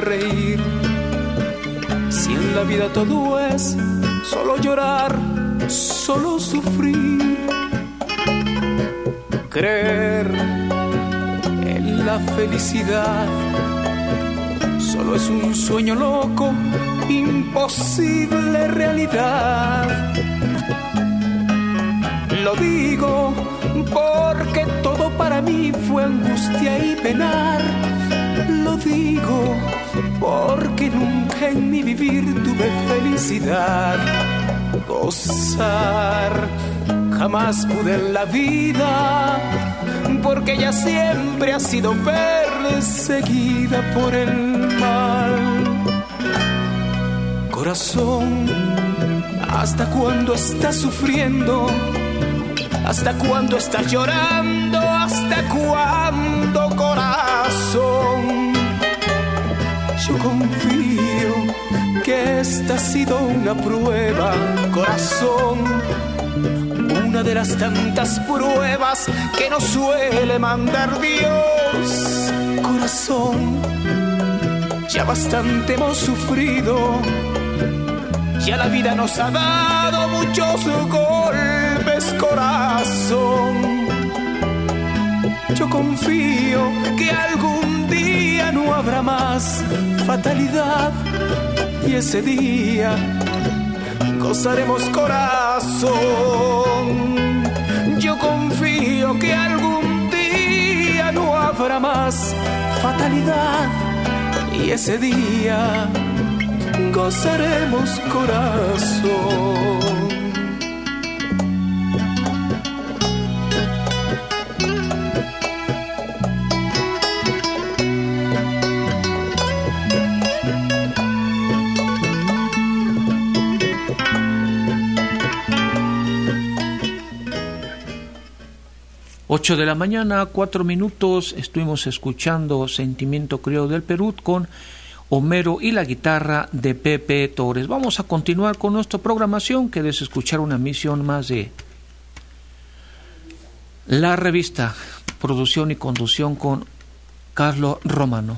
de reír. Si en la vida todo es solo llorar, solo sufrir, creer en la felicidad solo es un sueño loco, imposible realidad. Lo digo porque todo para mí fue angustia y penar. Lo digo porque nunca en mi vivir tuve felicidad. Gozar jamás pude en la vida, porque ella siempre ha sido perseguida por el mal. Corazón, ¿hasta cuándo estás sufriendo? ¿Hasta cuándo estás llorando? ¿Hasta cuándo, corazón? Yo confío que esta ha sido una prueba, corazón, una de las tantas pruebas que nos suele mandar Dios. Corazón, ya bastante hemos sufrido, ya la vida nos ha dado muchos golpes, corazón. Yo confío que algún día no habrá más fatalidad, y ese día gozaremos, corazón. Yo confío que algún día no habrá más fatalidad, y ese día gozaremos, corazón. 8 de la mañana, 4 minutos, estuvimos escuchando Sentimiento Criollo del Perú con Homero y la guitarra de Pepe Torres. Vamos a continuar con nuestra programación. Quieres escuchar una emisión más de la revista, producción y conducción con Carlos Romano.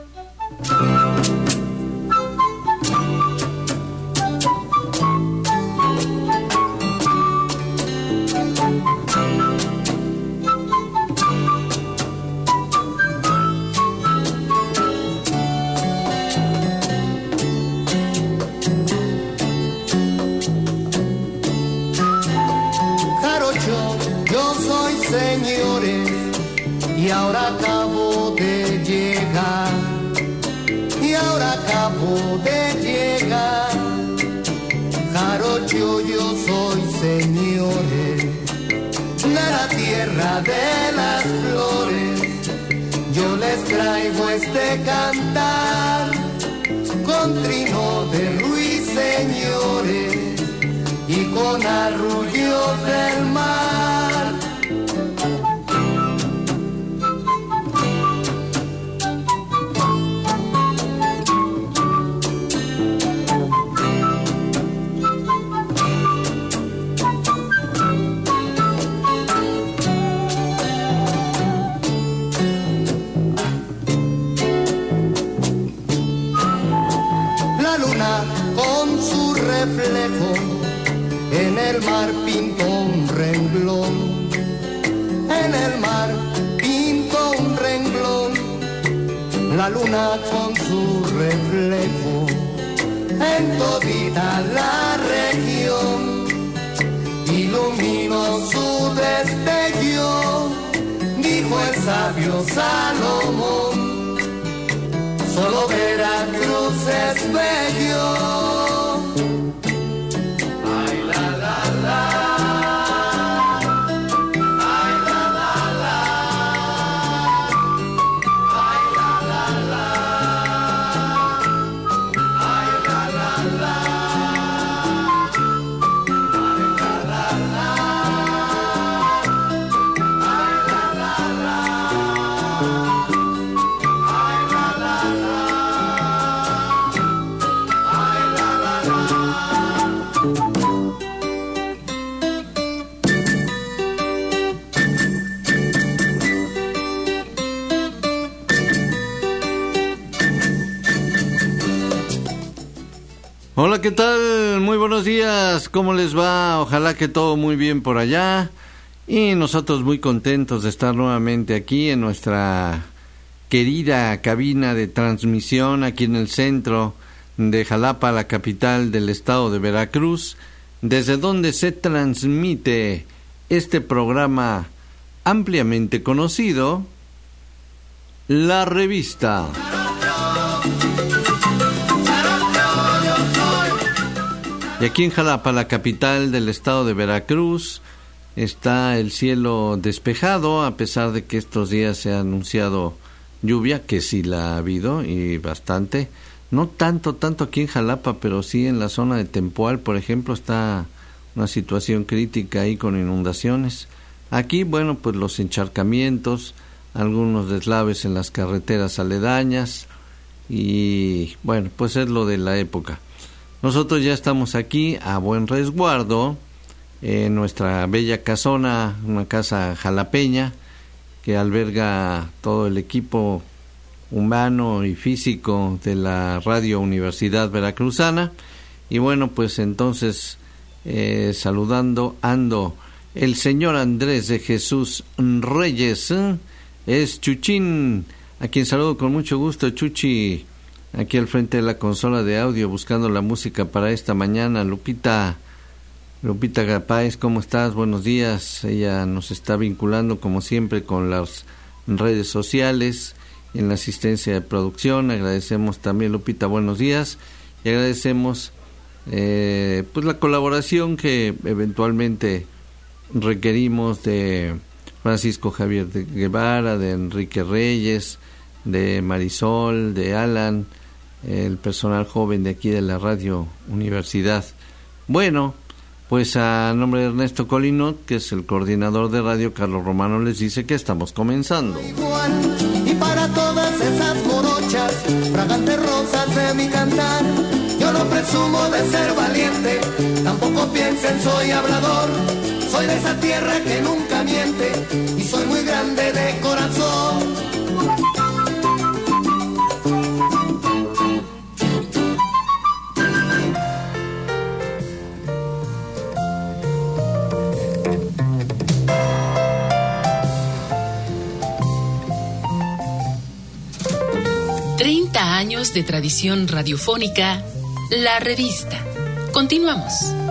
Y ahora acabo de llegar, y ahora acabo de llegar. Jarocho, yo soy, señores, de la tierra de las flores. Yo les traigo este cantar con trino de Ruiz, señores, y con arrullos del mar. Reflejo en el mar pintó un renglón, en el mar pintó un renglón. La luna con su reflejo en todita la región iluminó su destello, dijo el sabio Salomón. Solo Veracruz es bello. Hola, ¿qué tal? Muy buenos días, ¿cómo les va? Ojalá que todo muy bien por allá. Y nosotros muy contentos de estar nuevamente aquí en nuestra querida cabina de transmisión, aquí en el centro de Jalapa, la capital del estado de Veracruz, desde donde se transmite este programa ampliamente conocido, La Revista. Y aquí en Jalapa, la capital del estado de Veracruz, está el cielo despejado, a pesar de que estos días se ha anunciado lluvia, que sí la ha habido, y bastante. No tanto aquí en Jalapa, pero sí en la zona de Tempoal, por ejemplo, está una situación crítica ahí con inundaciones. Aquí, bueno, pues los encharcamientos, algunos deslaves en las carreteras aledañas, y bueno, pues es lo de la época. Nosotros ya estamos aquí a buen resguardo en nuestra bella casona, una casa jalapeña que alberga todo el equipo humano y físico de la Radio Universidad Veracruzana. Y bueno, pues entonces saludando ando el señor Andrés de Jesús Reyes, es Chuchín, a quien saludo con mucho gusto. Chuchi, aquí al frente de la consola de audio, buscando la música para esta mañana. Lupita Gapáez, ¿cómo estás? Buenos días. Ella nos está vinculando, como siempre, con las redes sociales, en la asistencia de producción. Agradecemos también, Lupita, buenos días. Y agradecemos pues la colaboración que eventualmente requerimos de Francisco Javier de Guevara, de Enrique Reyes, de Marisol, de Alan, el personal joven de aquí de la Radio Universidad. Bueno, pues a nombre de Ernesto Colinot, que es el coordinador de radio, Carlos Romano les dice que estamos comenzando. Y para todas esas morochas, fragantes rosas de mi cantar, yo no presumo de ser valiente, tampoco piensen soy hablador, soy de esa tierra que nunca miente, y soy muy grande de corazón. Años de tradición radiofónica, La Revista. Continuamos.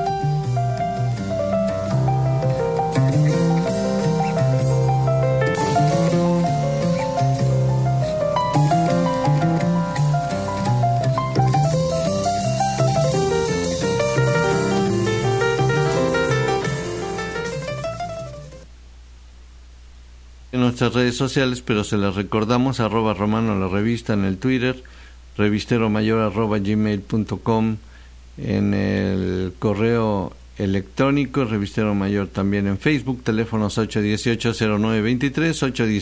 En nuestras redes sociales, pero se las recordamos, @Romano la Revista en el Twitter, revisteromayor@gmail.com, en el correo electrónico, Revistero Mayor también en Facebook, teléfonos 818-0923,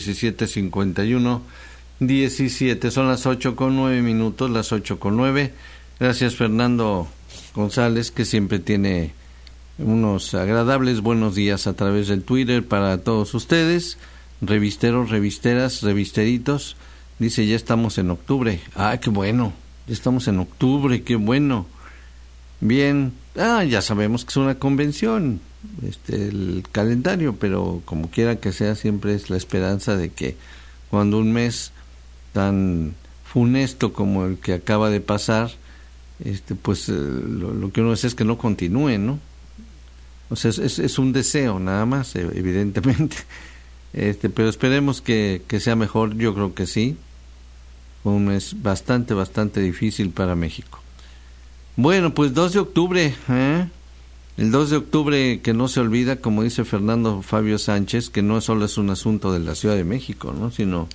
817-51-17. Son las 8:09, las 8:09. Gracias, Fernando González, que siempre tiene unos agradables buenos días a través del Twitter para todos ustedes. Revisteros, revisteras, revisteritos. Dice, ya estamos en octubre. Ah, qué bueno. Ya estamos en octubre, qué bueno. Bien. Ya sabemos que es una convención, el calendario, pero como quiera que sea, siempre es la esperanza de que cuando un mes tan funesto como el que acaba de pasar, pues lo que uno desea es que no continúe, ¿no? O sea, es un deseo nada más, evidentemente. Pero esperemos que sea mejor. Yo creo que sí. Un mes bastante difícil para México. Bueno, pues 2 de octubre, el 2 de octubre que no se olvida, como dice Fernando Fabio Sánchez, que no solo es un asunto de la Ciudad de México, ¿no? Sino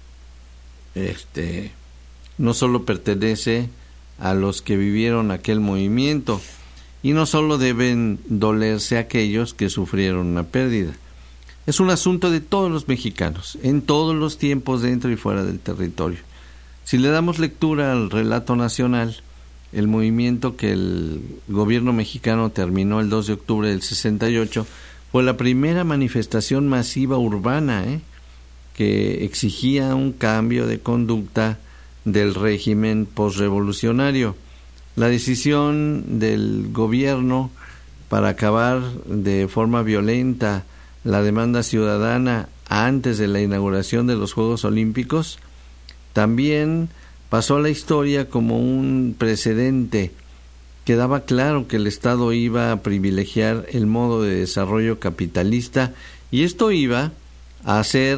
no solo pertenece a los que vivieron aquel movimiento, y no solo deben dolerse aquellos que sufrieron una pérdida. Es un asunto de todos los mexicanos, en todos los tiempos, dentro y fuera del territorio. Si le damos lectura al relato nacional, el movimiento que el gobierno mexicano terminó el 2 de octubre del 68 fue la primera manifestación masiva urbana, que exigía un cambio de conducta del régimen posrevolucionario. La decisión del gobierno para acabar de forma violenta la demanda ciudadana antes de la inauguración de los Juegos Olímpicos también pasó a la historia como un precedente. Quedaba claro que el Estado iba a privilegiar el modo de desarrollo capitalista y esto iba a hacer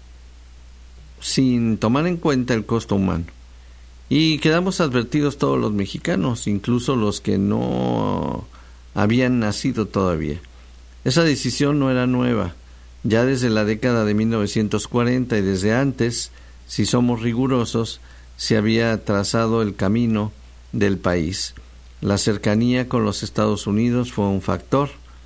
sin tomar en cuenta el costo humano. Y quedamos advertidos todos los mexicanos, incluso los que no habían nacido todavía. Esa decisión no era nueva. Ya desde la década de 1940 y desde antes, si somos rigurosos, se había trazado el camino del país. La cercanía con los Estados Unidos fue un factor.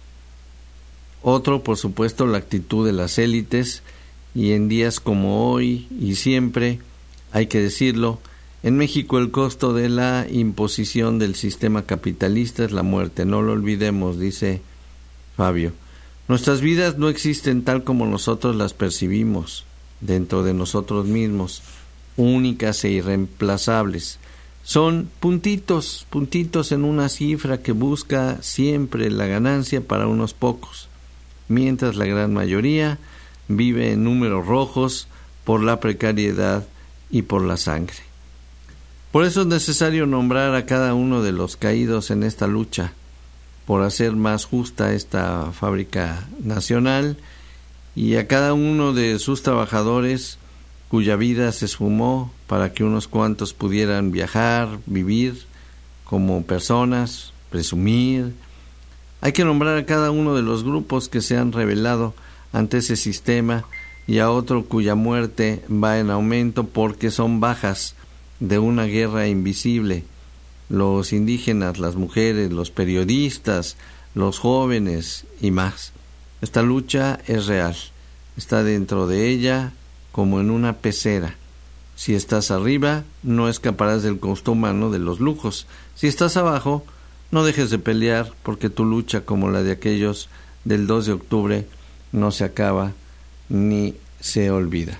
Otro, por supuesto, la actitud de las élites, y en días como hoy y siempre, hay que decirlo, en México el costo de la imposición del sistema capitalista es la muerte. No lo olvidemos, dice Fabio. Nuestras vidas no existen tal como nosotros las percibimos, dentro de nosotros mismos, únicas e irreemplazables. Son puntitos en una cifra que busca siempre la ganancia para unos pocos, mientras la gran mayoría vive en números rojos por la precariedad y por la sangre. Por eso es necesario nombrar a cada uno de los caídos en esta lucha, por hacer más justa esta fábrica nacional, y a cada uno de sus trabajadores cuya vida se esfumó para que unos cuantos pudieran viajar, vivir como personas, presumir. Hay que nombrar a cada uno de los grupos que se han rebelado ante ese sistema y a otro cuya muerte va en aumento porque son bajas de una guerra invisible. Los indígenas, las mujeres, los periodistas, los jóvenes y más. Esta lucha es real. Está dentro de ella como en una pecera. Si estás arriba, no escaparás del costo humano de los lujos. Si estás abajo, no dejes de pelear, porque tu lucha, como la de aquellos del 2 de octubre, no se acaba ni se olvida.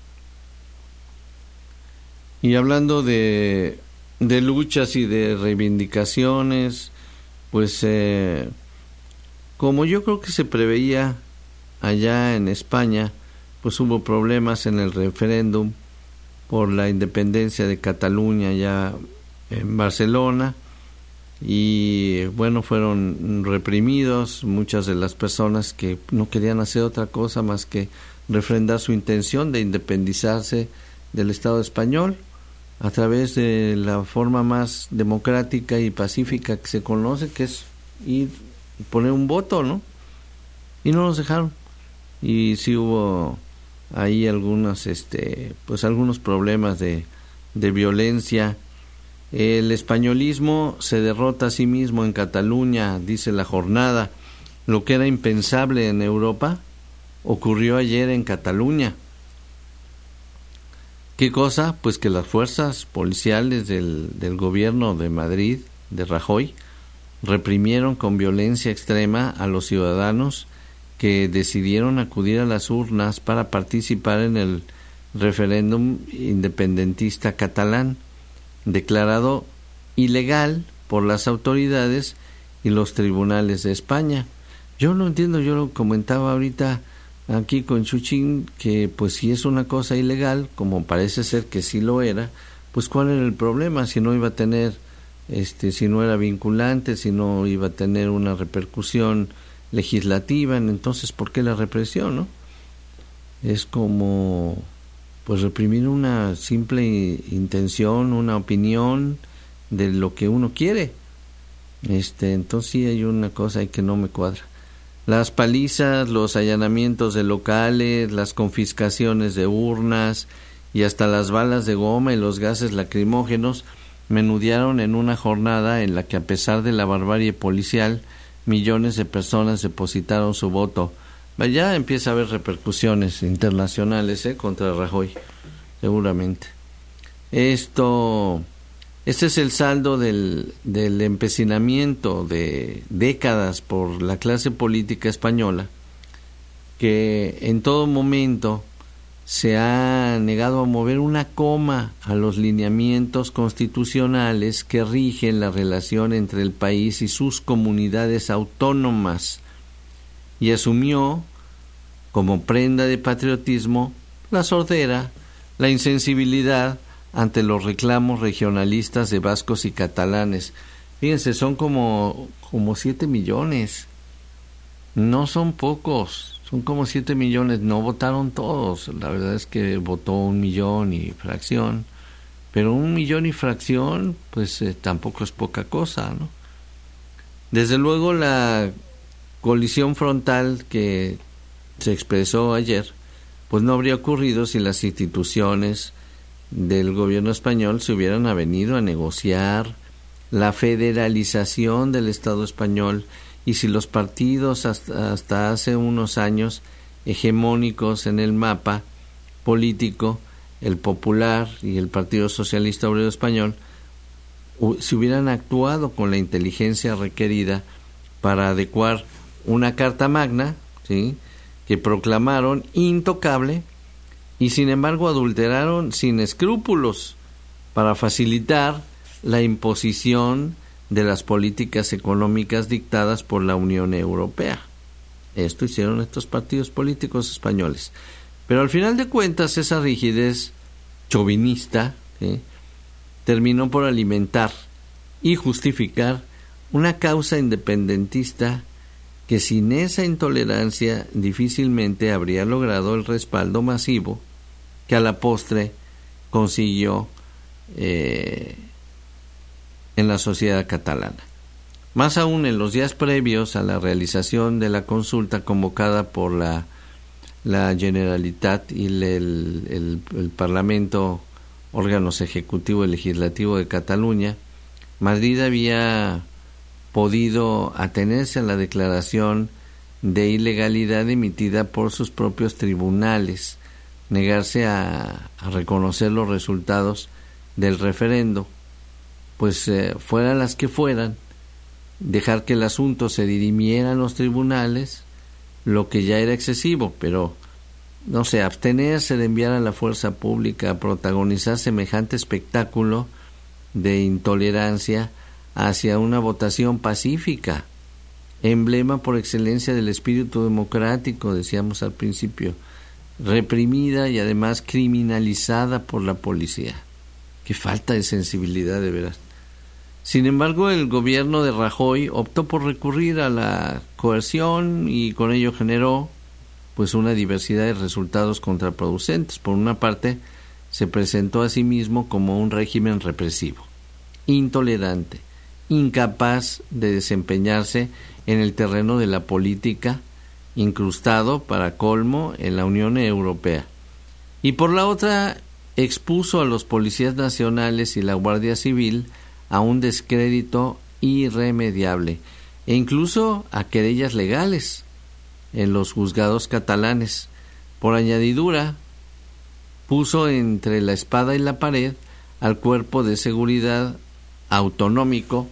Y hablando de luchas y de reivindicaciones, pues como yo creo que se preveía allá en España, pues hubo problemas en el referéndum por la independencia de Cataluña allá en Barcelona, y bueno, fueron reprimidos muchas de las personas que no querían hacer otra cosa más que refrendar su intención de independizarse del Estado español a través de la forma más democrática y pacífica que se conoce, que es ir y poner un voto, ¿no? Y no nos dejaron. Y sí hubo ahí algunos problemas de violencia. El españolismo se derrota a sí mismo en Cataluña, dice la jornada. Lo que era impensable en Europa ocurrió ayer en Cataluña. ¿Qué cosa? Pues que las fuerzas policiales del gobierno de Madrid, de Rajoy, reprimieron con violencia extrema a los ciudadanos que decidieron acudir a las urnas para participar en el referéndum independentista catalán, declarado ilegal por las autoridades y los tribunales de España. Yo no entiendo, yo lo comentaba ahorita aquí con Chuchín, que pues si es una cosa ilegal, como parece ser que sí lo era, pues cuál era el problema, si no iba a tener, si no era vinculante, si no iba a tener una repercusión legislativa, entonces ¿por qué la represión, no? Es como pues reprimir una simple intención, una opinión de lo que uno quiere. Entonces sí hay una cosa ahí que no me cuadra. Las palizas, los allanamientos de locales, las confiscaciones de urnas y hasta las balas de goma y los gases lacrimógenos menudearon en una jornada en la que, a pesar de la barbarie policial, millones de personas depositaron su voto. Ya empieza a haber repercusiones internacionales contra Rajoy, seguramente. Este es el saldo del empecinamiento de décadas por la clase política española, que en todo momento se ha negado a mover una coma a los lineamientos constitucionales que rigen la relación entre el país y sus comunidades autónomas, y asumió como prenda de patriotismo la sordera, la insensibilidad ante los reclamos regionalistas de vascos y catalanes. Fíjense, son como 7 millones. No son pocos, son como 7 millones. No votaron todos. La verdad es que votó 1 millón y fracción. Pero 1 millón y fracción, pues tampoco es poca cosa, ¿no? Desde luego la colisión frontal que se expresó ayer, pues no habría ocurrido si las instituciones del gobierno español se hubieran avenido a negociar la federalización del Estado español, y si los partidos hasta hace unos años hegemónicos en el mapa político, el Popular y el Partido Socialista Obrero Español, se hubieran actuado con la inteligencia requerida para adecuar una Carta Magna, ¿sí?, que proclamaron intocable, y sin embargo adulteraron sin escrúpulos para facilitar la imposición de las políticas económicas dictadas por la Unión Europea. Esto hicieron estos partidos políticos españoles. Pero al final de cuentas, esa rigidez chauvinista, ¿sí?, terminó por alimentar y justificar una causa independentista que sin esa intolerancia difícilmente habría logrado el respaldo masivo que a la postre consiguió en la sociedad catalana. Más aún, en los días previos a la realización de la consulta convocada por la Generalitat y el Parlamento, órganos ejecutivo y legislativo de Cataluña, Madrid había podido atenerse a la declaración de ilegalidad emitida por sus propios tribunales, negarse a reconocer los resultados del referendo, pues fueran las que fueran, dejar que el asunto se dirimiera en los tribunales, lo que ya era excesivo, pero no sé, abstenerse de enviar a la fuerza pública a protagonizar semejante espectáculo de intolerancia hacia una votación pacífica, emblema por excelencia del espíritu democrático, decíamos al principio, reprimida y además criminalizada por la policía. Qué falta de sensibilidad, de veras. Sin embargo, el gobierno de Rajoy optó por recurrir a la coerción y con ello generó pues una diversidad de resultados contraproducentes. Por una parte, se presentó a sí mismo como un régimen represivo, intolerante, incapaz de desempeñarse en el terreno de la política, incrustado, para colmo, en la Unión Europea. Y por la otra, expuso a los policías nacionales y la Guardia Civil a un descrédito irremediable e incluso a querellas legales en los juzgados catalanes. Por añadidura, puso entre la espada y la pared al cuerpo de seguridad autonómico,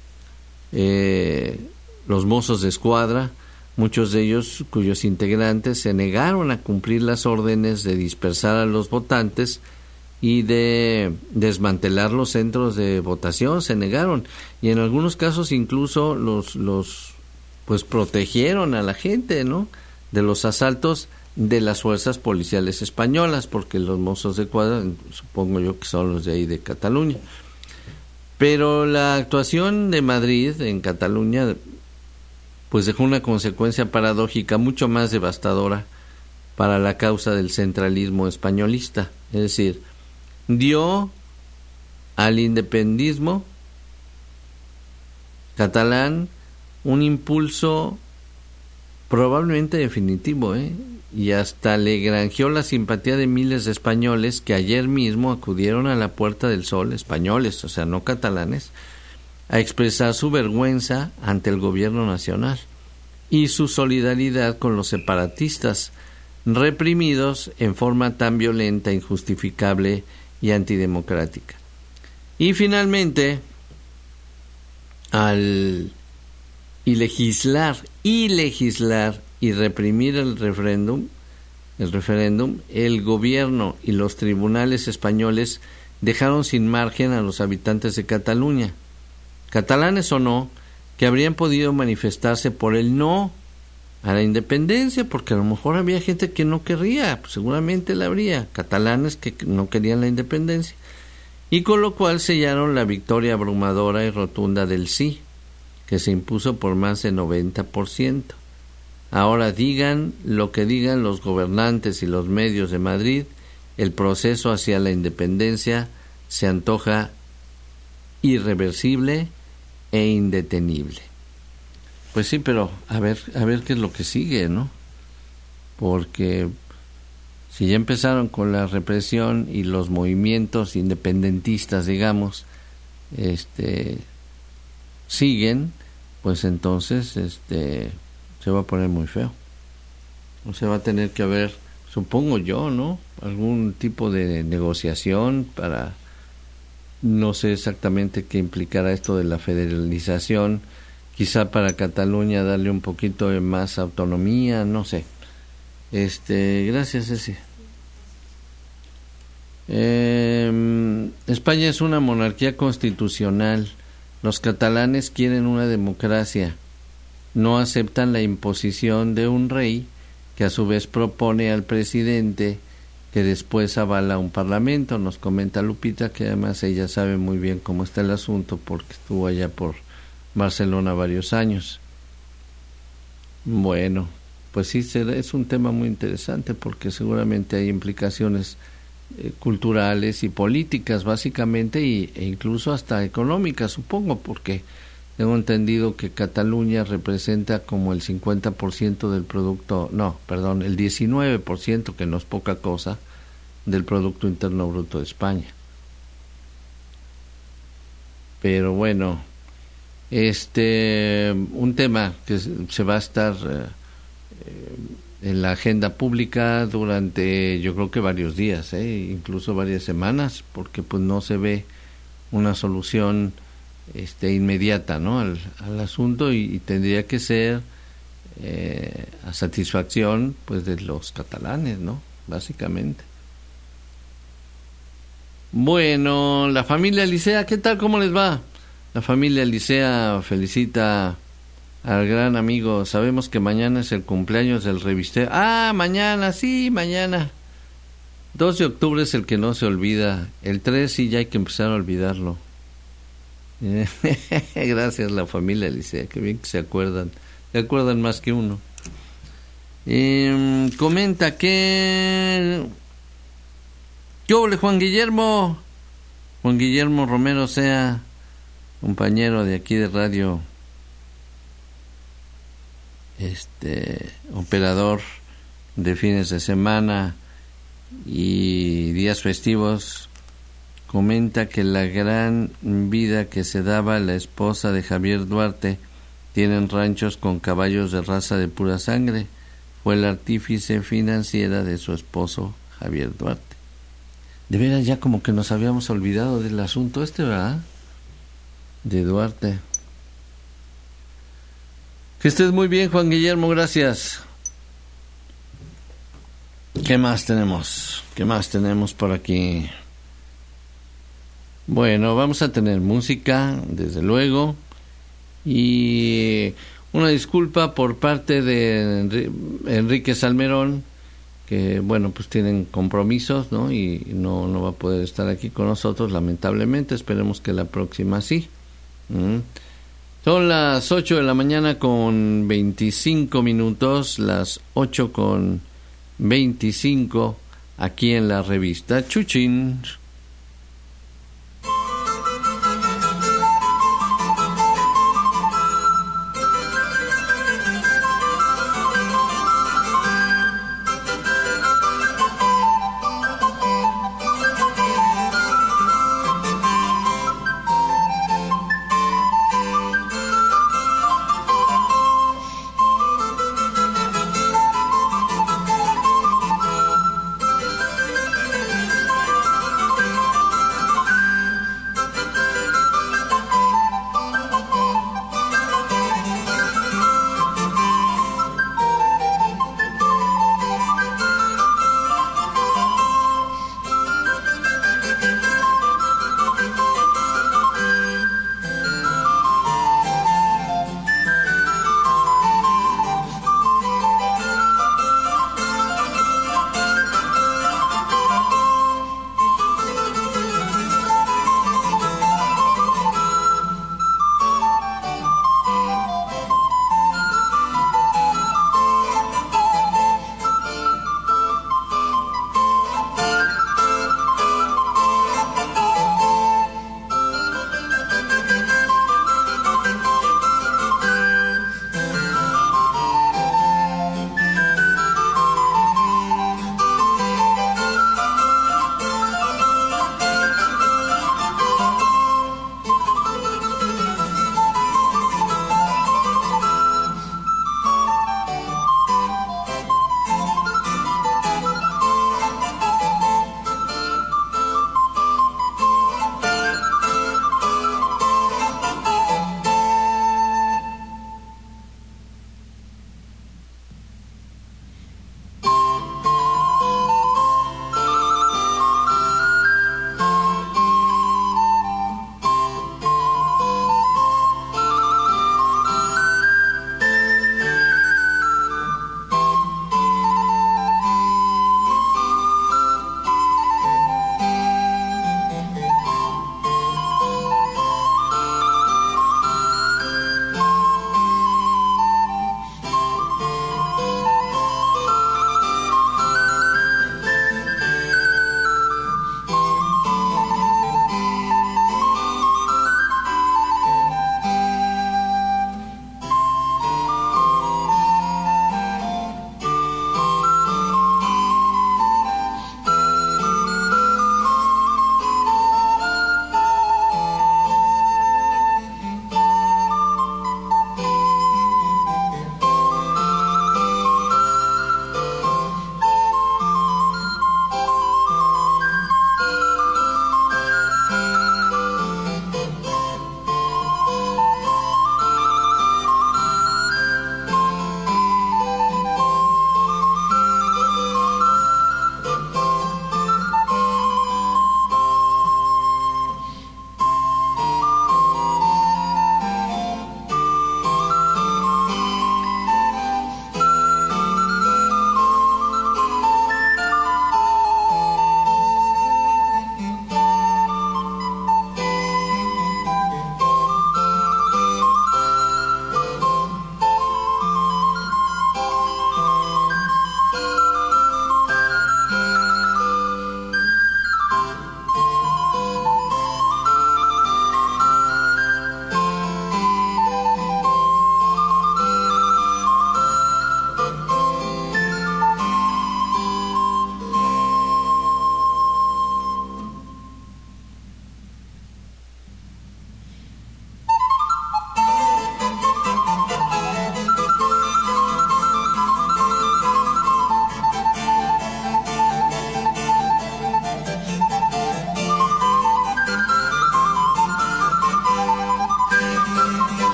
los Mossos de Escuadra, muchos de ellos cuyos integrantes se negaron a cumplir las órdenes de dispersar a los votantes y de desmantelar los centros de votación, se negaron, y en algunos casos incluso los pues protegieron a la gente, ¿no?, de los asaltos de las fuerzas policiales españolas, porque los Mossos de Escuadra, supongo yo que son los de ahí de Cataluña. Pero la actuación de Madrid en Cataluña pues dejó una consecuencia paradójica mucho más devastadora para la causa del centralismo españolista. Es decir, dio al independismo catalán un impulso probablemente definitivo, y hasta le granjeó la simpatía de miles de españoles que ayer mismo acudieron a la Puerta del Sol, españoles, o sea, no catalanes, a expresar su vergüenza ante el gobierno nacional y su solidaridad con los separatistas reprimidos en forma tan violenta, injustificable y antidemocrática. Y finalmente, al legislar y reprimir el referéndum, el referéndum, el gobierno y los tribunales españoles dejaron sin margen a los habitantes de Cataluña, catalanes o no, que habrían podido manifestarse por el no a la independencia, porque a lo mejor había gente que no querría, pues seguramente la habría, catalanes que no querían la independencia, y con lo cual sellaron la victoria abrumadora y rotunda del sí, que se impuso por más de 90%. Ahora digan lo que digan los gobernantes y los medios de Madrid, el proceso hacia la independencia se antoja irreversible e indetenible. Pues sí, pero a ver qué es lo que sigue, ¿no? Porque si ya empezaron con la represión y los movimientos independentistas, digamos, siguen, pues entonces se va a poner muy feo. O sea, va a tener que haber, supongo yo, ¿no?, algún tipo de negociación para, no sé exactamente qué implicará esto de la federalización, quizá para Cataluña darle un poquito de más autonomía, no sé. Gracias, Ceci. España es una monarquía constitucional. Los catalanes quieren una democracia. No aceptan la imposición de un rey que a su vez propone al presidente, que después avala un parlamento. Nos comenta Lupita, que además ella sabe muy bien cómo está el asunto porque estuvo allá por Barcelona varios años. Bueno, pues sí, es un tema muy interesante porque seguramente hay implicaciones culturales y políticas básicamente e incluso hasta económicas, supongo, porque tengo entendido que Cataluña representa como el 50% del producto, el 19%, que no es poca cosa, del Producto Interno Bruto de España. Pero bueno, un tema que se va a estar en la agenda pública durante, yo creo que varios días, incluso varias semanas, porque pues no se ve una solución inmediata, ¿no?, al asunto, y tendría que ser a satisfacción pues de los catalanes, ¿no?, básicamente. Bueno, la familia Licea, ¿qué tal? ¿Cómo les va? La familia Licea felicita al gran amigo. Sabemos que mañana es el cumpleaños del revistero. Mañana, sí, mañana. 2 de octubre es el que no se olvida. El 3 sí ya hay que empezar a olvidarlo. Gracias, la familia Licea, qué bien que se acuerdan. Se acuerdan más que uno. Comenta que... ¿Qué hubo, Juan Guillermo? Juan Guillermo Romero Sea, compañero de aquí de radio, operador de fines de semana y días festivos, comenta que la gran vida que se daba la esposa de Javier Duarte, tienen ranchos con caballos de raza de pura sangre, fue el artífice financiera de su esposo Javier Duarte. De veras, ya como que nos habíamos olvidado del asunto ¿verdad? De Duarte. Que estés muy bien, Juan Guillermo, gracias. ¿Qué más tenemos? ¿Qué más tenemos por aquí? Bueno, vamos a tener música, desde luego, y una disculpa por parte de Enrique Salmerón, que bueno, pues tienen compromisos, ¿no? Y no va a poder estar aquí con nosotros, lamentablemente. Esperemos que la próxima sí. Son las 8 de la mañana con 25 minutos, las 8 con 25, aquí en la revista Chuchín.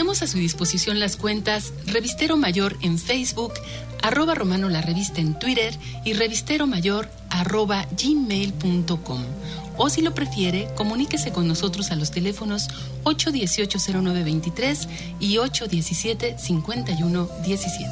Ponemos a su disposición las cuentas Revistero Mayor en Facebook, @Romano la Revista en Twitter y revisteromayor @gmail.com. O si lo prefiere, comuníquese con nosotros a los teléfonos 818-0923 y 817-5117.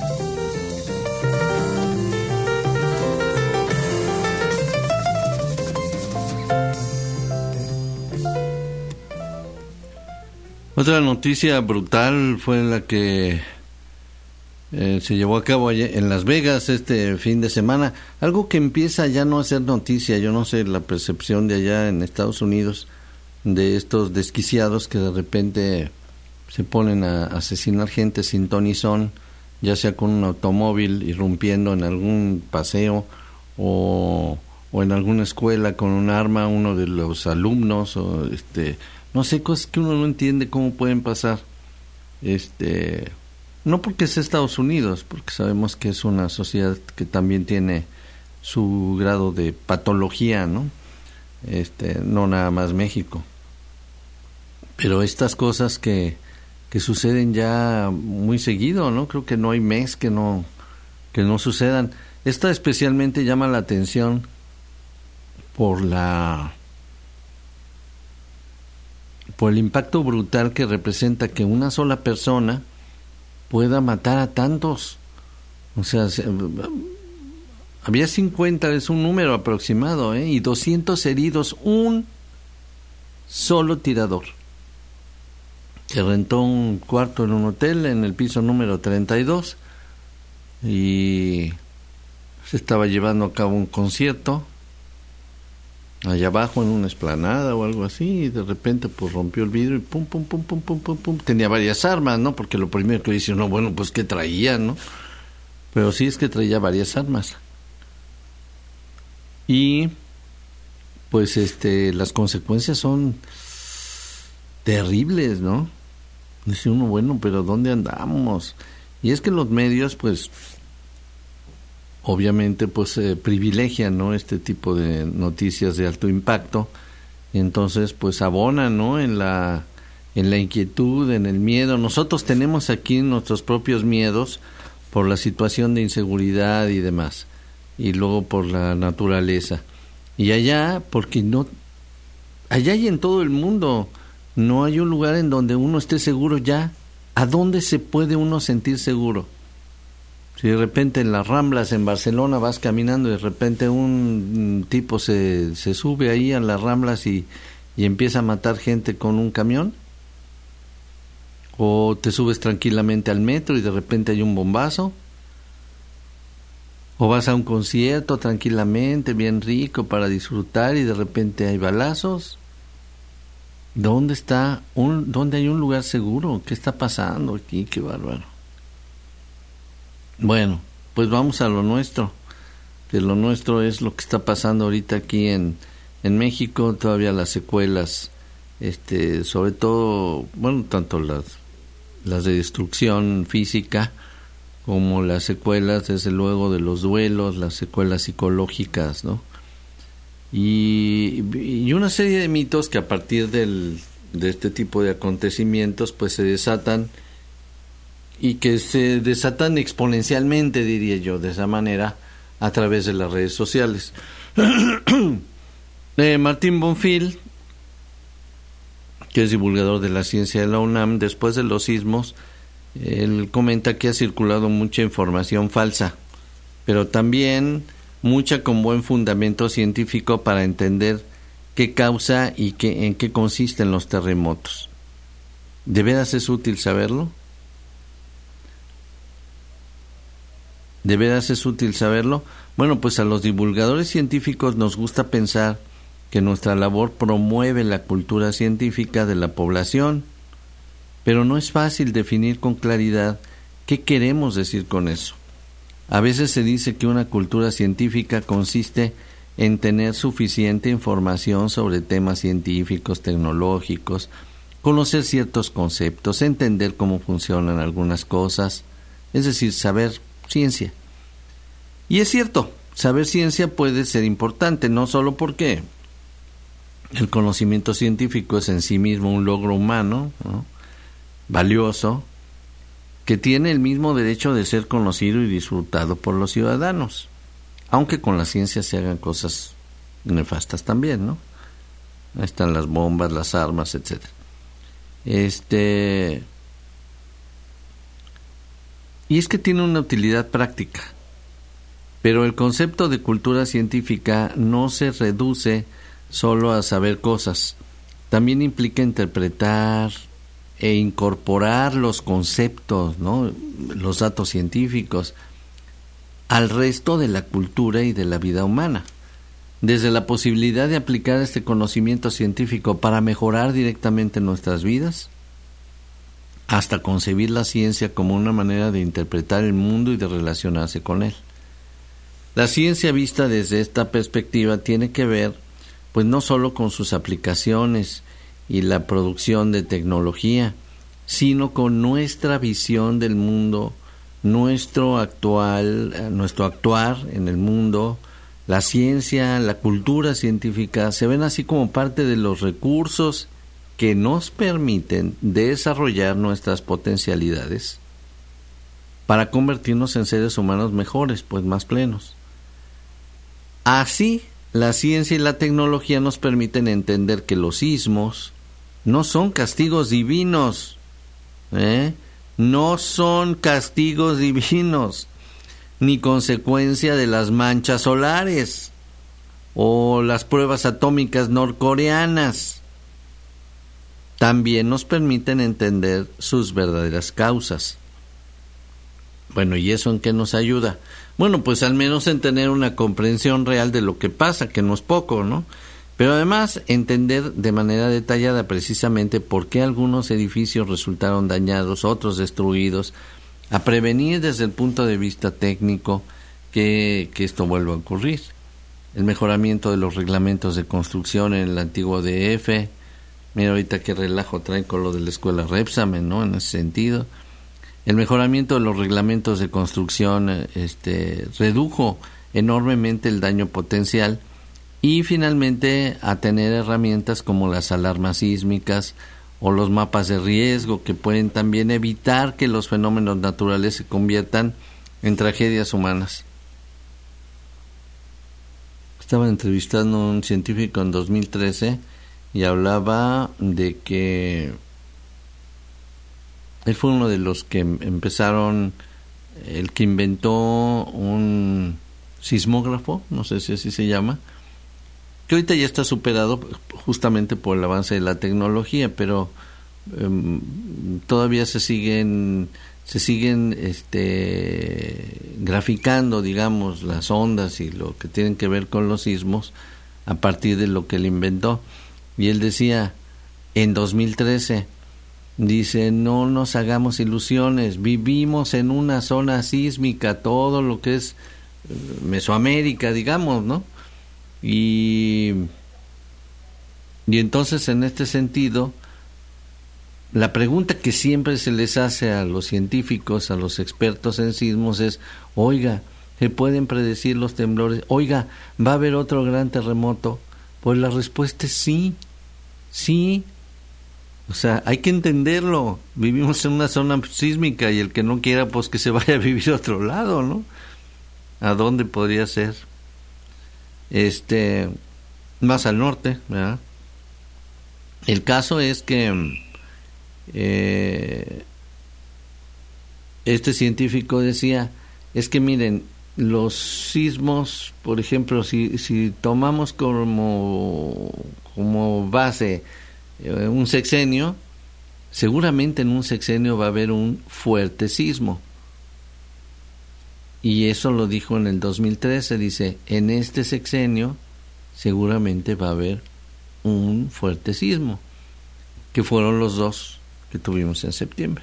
Otra noticia brutal fue la que se llevó a cabo en Las Vegas este fin de semana. Algo que empieza ya no a ser noticia. Yo no sé la percepción de allá en Estados Unidos de estos desquiciados que de repente se ponen a asesinar gente sin ton ni son, ya sea con un automóvil irrumpiendo en algún paseo o en alguna escuela con un arma, uno de los alumnos o no sé, cosas que uno no entiende cómo pueden pasar. No porque es Estados Unidos, porque sabemos que es una sociedad que también tiene su grado de patología, ¿no? No nada más México. Pero estas cosas que suceden ya muy seguido, ¿no? Creo que no hay mes que no sucedan. Esta especialmente llama la atención por el impacto brutal que representa que una sola persona pueda matar a tantos. O sea, había 50, es un número aproximado, y 200 heridos, un solo tirador que rentó un cuarto en un hotel en el piso número 32 y se estaba llevando a cabo un concierto allá abajo en una explanada o algo así, y de repente pues rompió el vidrio y pum, pum, pum, pum, pum, pum, pum. Tenía varias armas, ¿no? Porque lo primero que dice uno, bueno, pues ¿qué traía, no? Pero sí es que traía varias armas. Y pues las consecuencias son terribles, ¿no? Dice uno, bueno, pero ¿dónde andamos? Y es que los medios, pues obviamente pues privilegian, ¿no?, este tipo de noticias de alto impacto, y entonces pues abonan, ¿no?, en la inquietud, en el miedo. Nosotros tenemos aquí nuestros propios miedos por la situación de inseguridad y demás, y luego por la naturaleza, y allá porque allá y en todo el mundo no hay un lugar en donde uno esté seguro ya. ¿A dónde se puede uno sentir seguro? Si de repente en las Ramblas en Barcelona vas caminando y de repente un tipo se sube ahí a las Ramblas y empieza a matar gente con un camión, o te subes tranquilamente al metro y de repente hay un bombazo, o vas a un concierto tranquilamente, bien rico para disfrutar, y de repente hay balazos. ¿Dónde hay un lugar seguro? ¿Qué está pasando aquí? Qué bárbaro. Bueno, pues vamos a lo nuestro. Que lo nuestro es lo que está pasando ahorita aquí en México. Todavía las secuelas, sobre todo, bueno, tanto las de destrucción física como las secuelas, desde luego, de los duelos, las secuelas psicológicas, ¿no? Y una serie de mitos que a partir de este tipo de acontecimientos pues se desatan, y que se desatan exponencialmente, diría yo, de esa manera, a través de las redes sociales. Martín Bonfil, que es divulgador de la ciencia de la UNAM, después de los sismos, él comenta que ha circulado mucha información falsa, pero también mucha con buen fundamento científico para entender qué causa y en qué consisten los terremotos. ¿De veras es útil saberlo? ¿De veras es útil saberlo? Bueno, pues a los divulgadores científicos nos gusta pensar que nuestra labor promueve la cultura científica de la población, pero no es fácil definir con claridad qué queremos decir con eso. A veces se dice que una cultura científica consiste en tener suficiente información sobre temas científicos, tecnológicos, conocer ciertos conceptos, entender cómo funcionan algunas cosas, es decir, saber ciencia. Y es cierto, saber ciencia puede ser importante, no solo porque el conocimiento científico es en sí mismo un logro humano, ¿no?, valioso, que tiene el mismo derecho de ser conocido y disfrutado por los ciudadanos, aunque con la ciencia se hagan cosas nefastas también, ¿no? Ahí están las bombas, las armas, etc. Y es que tiene una utilidad práctica, pero el concepto de cultura científica no se reduce solo a saber cosas, también implica interpretar e incorporar los conceptos, ¿no?, los datos científicos, al resto de la cultura y de la vida humana. Desde la posibilidad de aplicar este conocimiento científico para mejorar directamente nuestras vidas, hasta concebir la ciencia como una manera de interpretar el mundo y de relacionarse con él. La ciencia vista desde esta perspectiva tiene que ver, pues, no solo con sus aplicaciones y la producción de tecnología, sino con nuestra visión del mundo, nuestro actuar en el mundo. La ciencia, la cultura científica se ven así como parte de los recursos que nos permiten desarrollar nuestras potencialidades para convertirnos en seres humanos mejores, pues más plenos. Así, la ciencia y la tecnología nos permiten entender que los sismos no son castigos divinos, no son castigos divinos, ni consecuencia de las manchas solares o las pruebas atómicas norcoreanas. También nos permiten entender sus verdaderas causas. Bueno, ¿y eso en qué nos ayuda? Bueno, pues al menos en tener una comprensión real de lo que pasa, que no es poco, ¿no? Pero además entender de manera detallada precisamente por qué algunos edificios resultaron dañados, otros destruidos, a prevenir desde el punto de vista técnico que esto vuelva a ocurrir. El mejoramiento de los reglamentos de construcción en el antiguo DF. Mira ahorita qué relajo traen con lo de la escuela Repsamen, ¿no? En ese sentido. El mejoramiento de los reglamentos de construcción redujo enormemente el daño potencial, y finalmente a tener herramientas como las alarmas sísmicas o los mapas de riesgo, que pueden también evitar que los fenómenos naturales se conviertan en tragedias humanas. Estaba entrevistando a un científico en 2013 y hablaba de que él fue uno de los que empezaron, el que inventó un sismógrafo, no sé si así se llama, que ahorita ya está superado justamente por el avance de la tecnología, pero todavía se siguen graficando, digamos, las ondas y lo que tienen que ver con los sismos a partir de lo que él inventó. Y él decía, en 2013, dice, no nos hagamos ilusiones, vivimos en una zona sísmica, todo lo que es Mesoamérica, digamos, ¿no? Y entonces, en este sentido, la pregunta que siempre se les hace a los científicos, a los expertos en sismos es, oiga, ¿se pueden predecir los temblores? Oiga, ¿va a haber otro gran terremoto? Pues la respuesta es sí, sí. O sea, hay que entenderlo. Vivimos en una zona sísmica y el que no quiera, pues que se vaya a vivir a otro lado, ¿no? ¿A dónde podría ser? Más al norte, ¿verdad? El caso es que este científico decía, es que miren, los sismos, por ejemplo, si tomamos como base un sexenio, seguramente en un sexenio va a haber un fuerte sismo. Y eso lo dijo en el 2013, dice, en este sexenio seguramente va a haber un fuerte sismo, que fueron los dos que tuvimos en septiembre.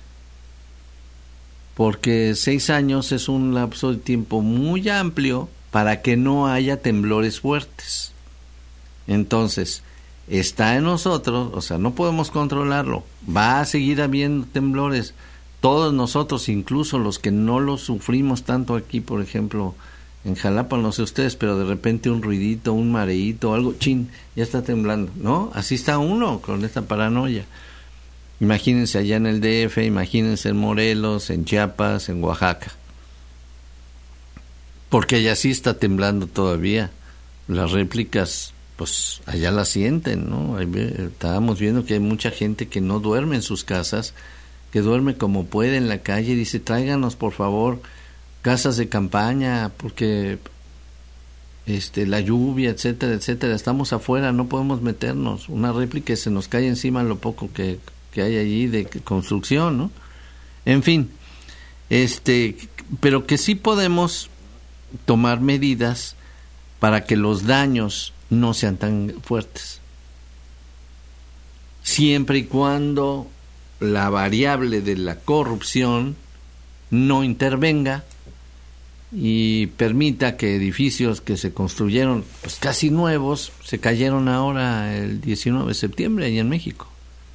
Porque 6 años es un lapso de tiempo muy amplio para que no haya temblores fuertes. Entonces, está en nosotros, o sea, no podemos controlarlo, va a seguir habiendo temblores. Todos nosotros, incluso los que no los sufrimos tanto aquí, por ejemplo, en Jalapa, no sé ustedes, pero de repente un ruidito, un mareíto, algo, chin, ya está temblando, ¿no? Así está uno con esta paranoia. Imagínense allá en el DF, imagínense en Morelos, en Chiapas, en Oaxaca. Porque allá sí está temblando todavía. Las réplicas, pues allá las sienten, ¿no? Estábamos viendo que hay mucha gente que no duerme en sus casas, que duerme como puede en la calle, y dice, tráiganos por favor casas de campaña, porque la lluvia, etcétera, etcétera, estamos afuera, no podemos meternos. Una réplica se nos cae encima lo poco que hay allí de construcción, ¿no? En fin, pero que sí podemos tomar medidas para que los daños no sean tan fuertes, siempre y cuando la variable de la corrupción no intervenga y permita que edificios que se construyeron pues casi nuevos se cayeron ahora el 19 de septiembre allá en México.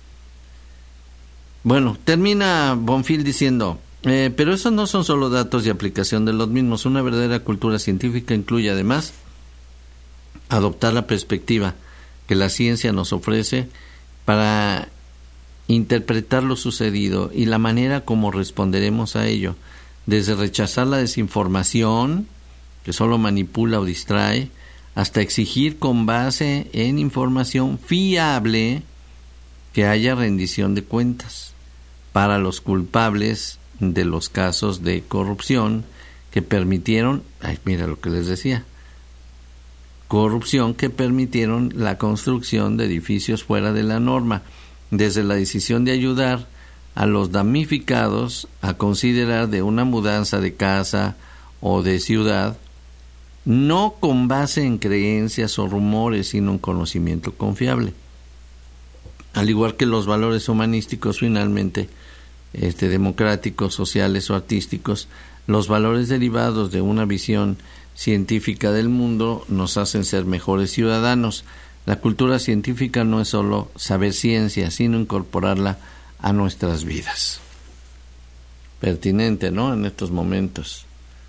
Bueno, termina Bonfil diciendo, pero esos no son solo datos y aplicación de los mismos. Una verdadera cultura científica incluye además adoptar la perspectiva que la ciencia nos ofrece para interpretar lo sucedido y la manera como responderemos a ello, desde rechazar la desinformación, que solo manipula o distrae, hasta exigir con base en información fiable que haya rendición de cuentas para los culpables de los casos de corrupción que permitieron, mira lo que les decía, corrupción que permitieron la construcción de edificios fuera de la norma, desde la decisión de ayudar a los damnificados a considerar de una mudanza de casa o de ciudad, no con base en creencias o rumores, sino en conocimiento confiable. Al igual que los valores humanísticos, finalmente, democráticos, sociales o artísticos, los valores derivados de una visión científica del mundo nos hacen ser mejores ciudadanos. La cultura científica no es solo saber ciencia, sino incorporarla a nuestras vidas. Pertinente, ¿no? En estos momentos.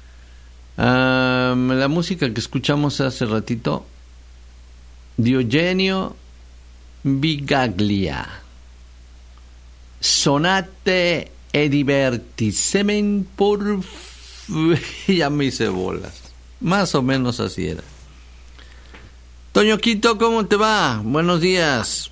La música que escuchamos hace ratito, Diogenio Bigaglia, Sonate e divertissemen por... ya me hice bolas. Más o menos así era. Toño Quito, ¿cómo te va? Buenos días.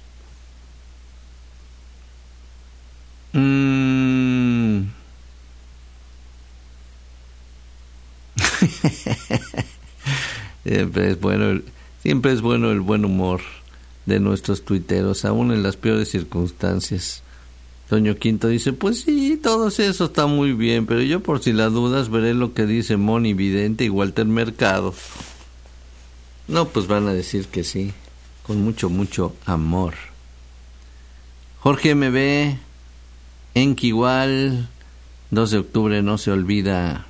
Siempre es bueno el buen humor de nuestros tuiteros, aún en las peores circunstancias. Toño Quinto dice, pues sí, todo eso está muy bien, pero yo por si las dudas veré lo que dice Moni Vidente y Walter Mercado. No, pues van a decir que sí, con mucho, mucho amor. Jorge MB, Enki igual, 2 de octubre no se olvida.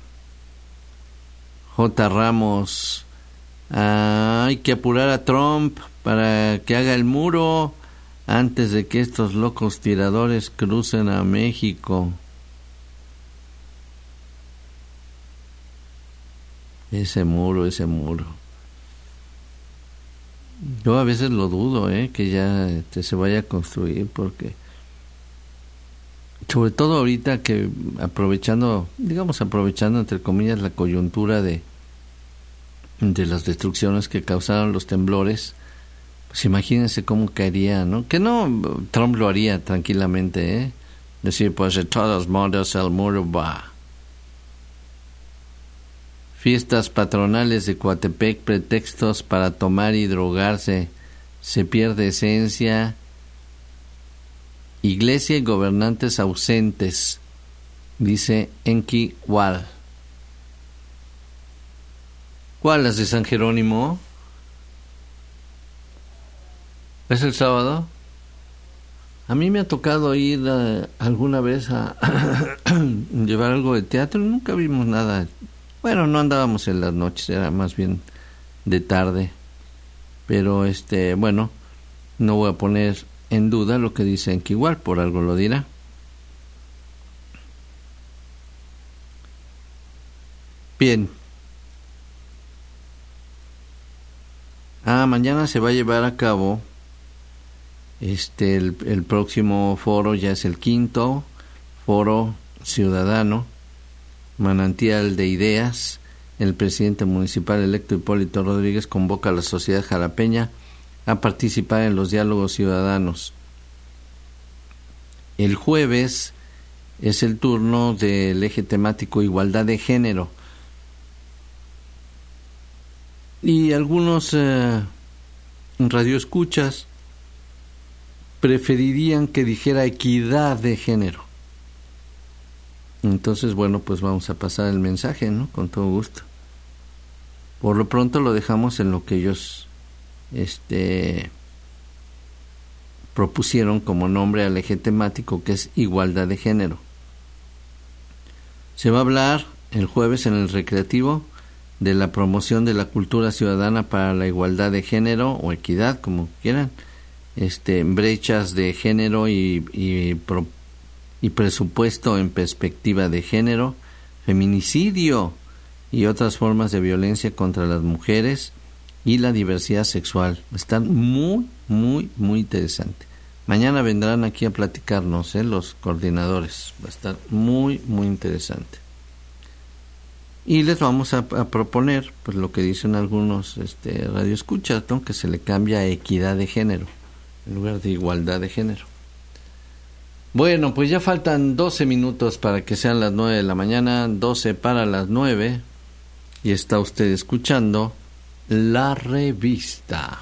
J. Ramos, hay que apurar a Trump para que haga el muro antes de que estos locos tiradores crucen a México. Ese muro. Yo a veces lo dudo, que ya se vaya a construir, porque sobre todo ahorita que aprovechando entre comillas la coyuntura de las destrucciones que causaron los temblores, pues imagínense cómo caería, ¿no? Que no, Trump lo haría tranquilamente, decir, pues de todos modos el muro va. Fiestas patronales de Coatepec, pretextos para tomar y drogarse, se pierde esencia. Iglesia y gobernantes ausentes, dice Enki Wal. ¿Cuál, las de San Jerónimo? ¿Es el sábado? A mí me ha tocado ir alguna vez a llevar algo de teatro y nunca vimos nada. Bueno, no andábamos en las noches, era más bien de tarde. Pero bueno, no voy a poner en duda lo que dicen, que igual por algo lo dirá. Bien. Mañana se va a llevar a cabo El próximo foro ya es el 5º Foro Ciudadano, Manantial de Ideas. El presidente municipal electo Hipólito Rodríguez convoca a la sociedad jalapeña a participar en los diálogos ciudadanos. El jueves es el turno del eje temático Igualdad de Género. Y algunos radioescuchas preferirían que dijera equidad de género. Entonces, bueno, pues vamos a pasar el mensaje, ¿no? Con todo gusto. Por lo pronto lo dejamos en lo que ellos propusieron como nombre al eje temático, que es igualdad de género. Se va a hablar el jueves en el recreativo de la promoción de la cultura ciudadana para la igualdad de género o equidad, como quieran, brechas de género y presupuesto en perspectiva de género, feminicidio y otras formas de violencia contra las mujeres y la diversidad sexual. Están muy, muy, muy interesante. Mañana vendrán aquí a platicarnos los coordinadores. Va a estar muy, muy interesante. Y les vamos a proponer, pues lo que dicen algunos radioescuchas, ¿no? Que se le cambia a equidad de género en lugar de igualdad de género. Bueno, pues ya faltan 12 minutos para que sean las 9 de la mañana, 12 para las 9, y está usted escuchando La Revista.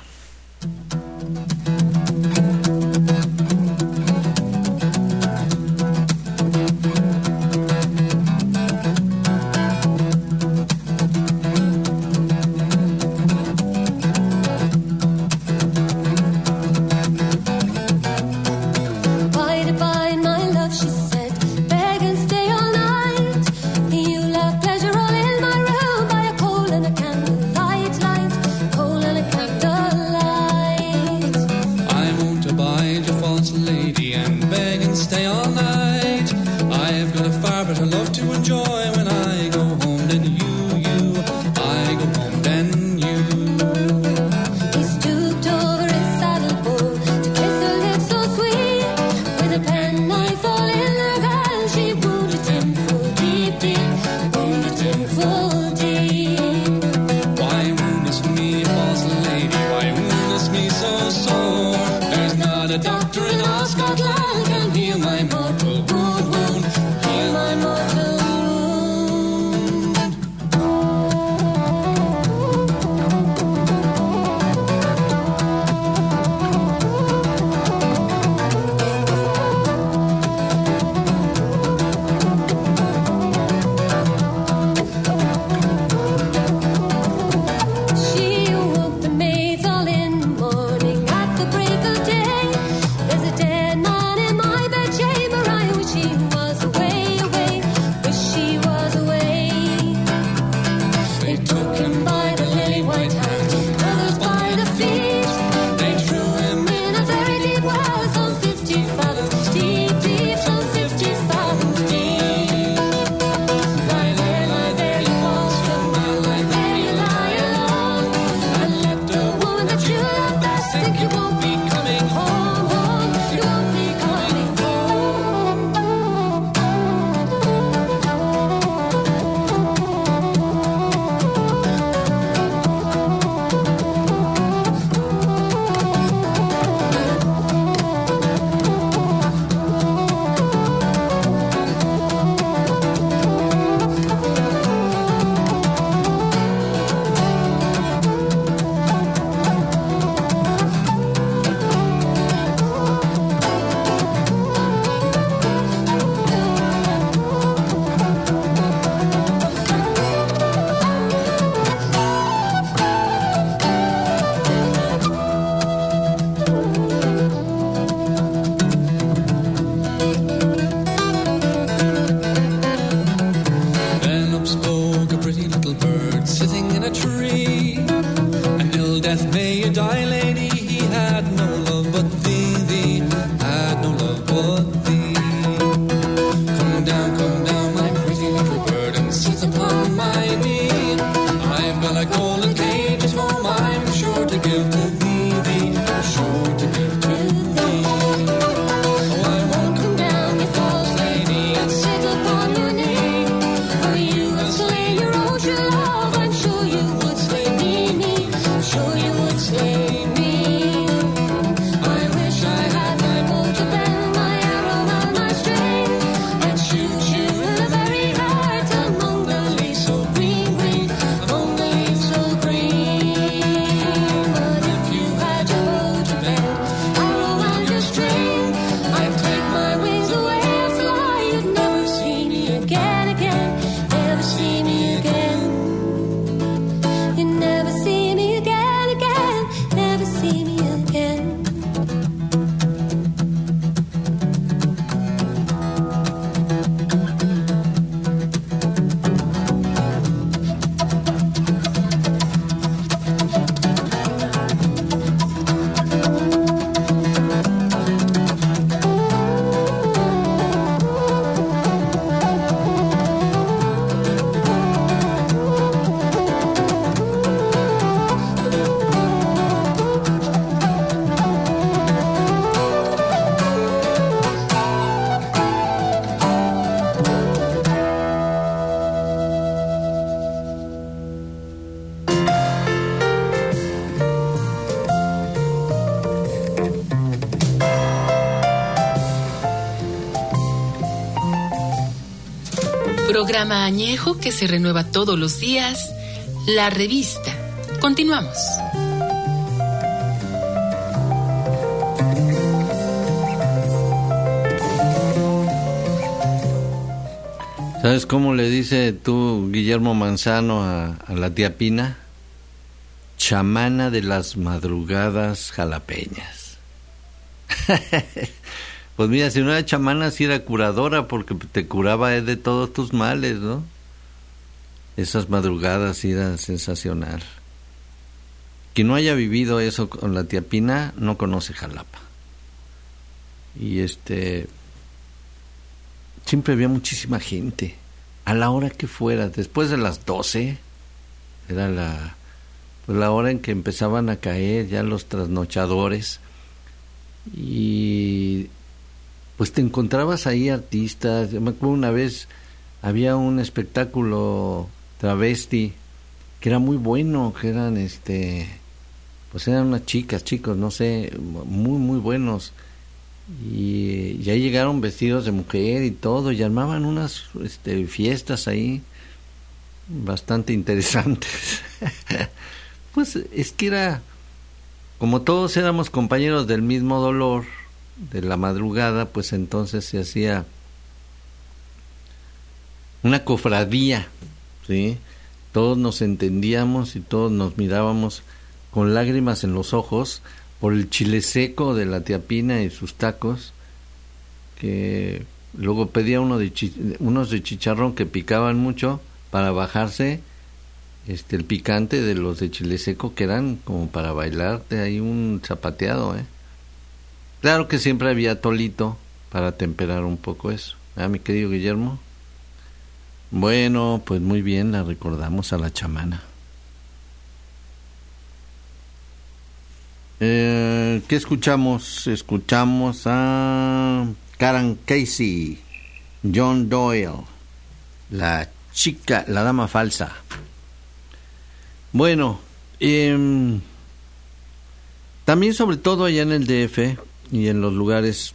She awoke the maids all in the morning. programa añejo que se renueva todos los días, La Revista. Continuamos. ¿Sabes cómo le dice tú, Guillermo Manzano, a la tía Pina? Chamana de las madrugadas jalapeñas. Pues mira, si no era chamana, sí era curadora, porque te curaba de todos tus males, ¿no? Esas madrugadas eran sensacional. Quien no haya vivido eso con la tía Pina no conoce Jalapa. Y siempre había muchísima gente, a la hora que fuera, después de las 12, era la hora en que empezaban a caer ya los trasnochadores, y pues te encontrabas ahí artistas. Yo me acuerdo una vez, había un espectáculo travesti, que era muy bueno, que eran pues eran unas chicos, no sé, muy, muy buenos. Y ya llegaron vestidos de mujer y todo, y armaban unas fiestas ahí bastante interesantes. Pues es que era, como todos éramos compañeros del mismo dolor de la madrugada, pues entonces se hacía una cofradía, ¿sí? Todos nos entendíamos y todos nos mirábamos con lágrimas en los ojos por el chile seco de la tía Pina y sus tacos, que luego pedía unos de chicharrón que picaban mucho para bajarse el picante de los de chile seco, que eran como para bailarte ahí un zapateado, Claro que siempre había tolito para temperar un poco eso, mi querido Guillermo. Bueno, pues muy bien, la recordamos a la chamana. ¿Qué escuchamos? Escuchamos a Karen Casey, John Doyle, la dama falsa. Bueno, también sobre todo allá en el DF y en los lugares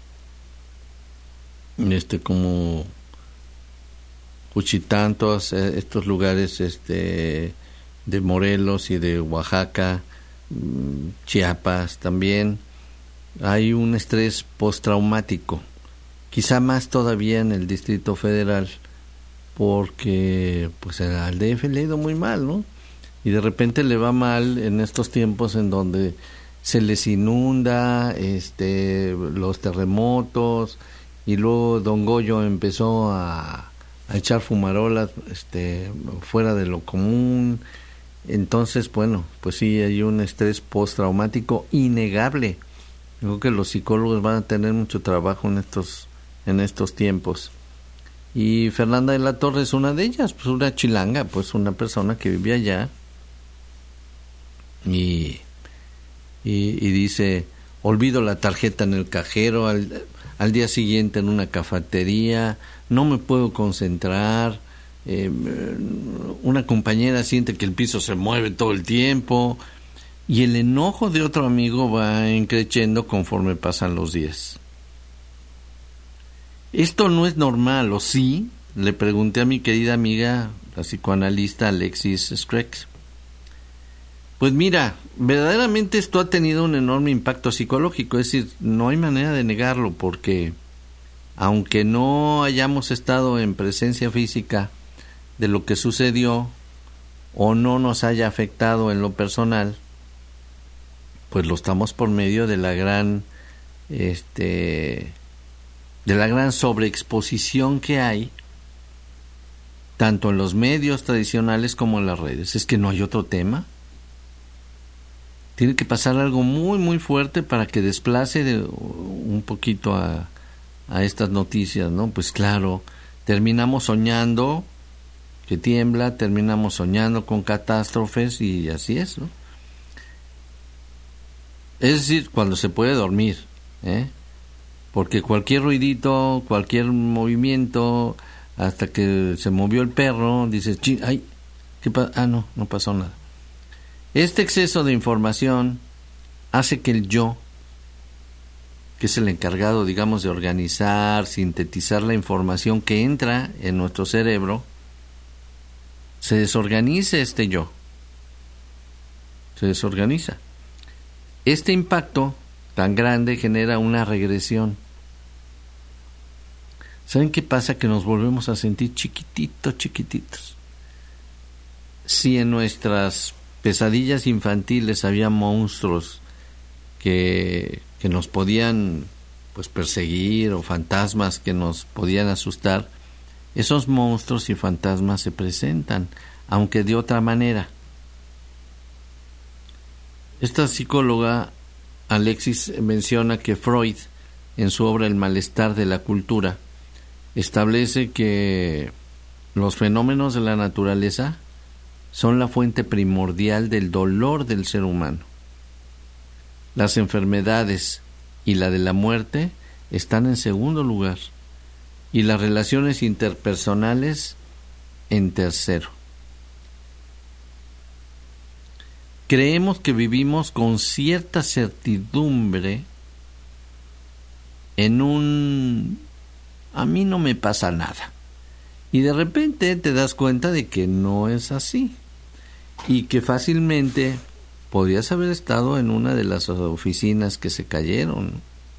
como Juchitán, todos estos lugares de Morelos y de Oaxaca, Chiapas también, hay un estrés postraumático, quizá más todavía en el Distrito Federal, porque pues al DF le ha ido muy mal, ¿no? Y de repente le va mal en estos tiempos en donde se les inunda, los terremotos, y luego Don Goyo empezó a echar fumarolas fuera de lo común. Entonces, bueno, pues sí, hay un estrés postraumático innegable. Creo que los psicólogos van a tener mucho trabajo en estos tiempos. Y Fernanda de la Torre es una de ellas, pues una chilanga, pues una persona que vivía allá. Y dice, olvido la tarjeta en el cajero, al día siguiente en una cafetería, no me puedo concentrar. Una compañera siente que el piso se mueve todo el tiempo, y el enojo de otro amigo va increciendo conforme pasan los días. ¿Esto no es normal o sí? Le pregunté a mi querida amiga, la psicoanalista Alexis Strex. Pues mira, verdaderamente esto ha tenido un enorme impacto psicológico, es decir, no hay manera de negarlo, porque aunque no hayamos estado en presencia física de lo que sucedió o no nos haya afectado en lo personal, pues lo estamos por medio de la gran sobreexposición que hay tanto en los medios tradicionales como en las redes. Es que no hay otro tema. Tiene que pasar algo muy muy fuerte para que desplace un poquito a estas noticias, ¿no? Pues claro, terminamos soñando que tiembla, terminamos soñando con catástrofes, y así es, ¿no? Es decir, cuando se puede dormir, porque cualquier ruidito, cualquier movimiento, hasta que se movió el perro, dices, ay, ¿qué pasa? Ah, no pasó nada. Este exceso de información hace que el yo, que es el encargado, digamos, de organizar, sintetizar la información que entra en nuestro cerebro, se desorganiza este yo. Se desorganiza. Este impacto tan grande genera una regresión. ¿Saben qué pasa? Que nos volvemos a sentir chiquititos. Si en nuestras pesadillas infantiles había monstruos que nos podían pues perseguir, o fantasmas que nos podían asustar, esos monstruos y fantasmas se presentan, aunque de otra manera. Esta psicóloga Alexis menciona que Freud, en su obra El malestar de la cultura, establece que los fenómenos de la naturaleza son la fuente primordial del dolor del ser humano. Las enfermedades y la de la muerte están en segundo lugar, y las relaciones interpersonales en tercero. Creemos que vivimos con cierta certidumbre en un a mí no me pasa nada, y de repente te das cuenta de que no es así, y que fácilmente podrías haber estado en una de las oficinas que se cayeron.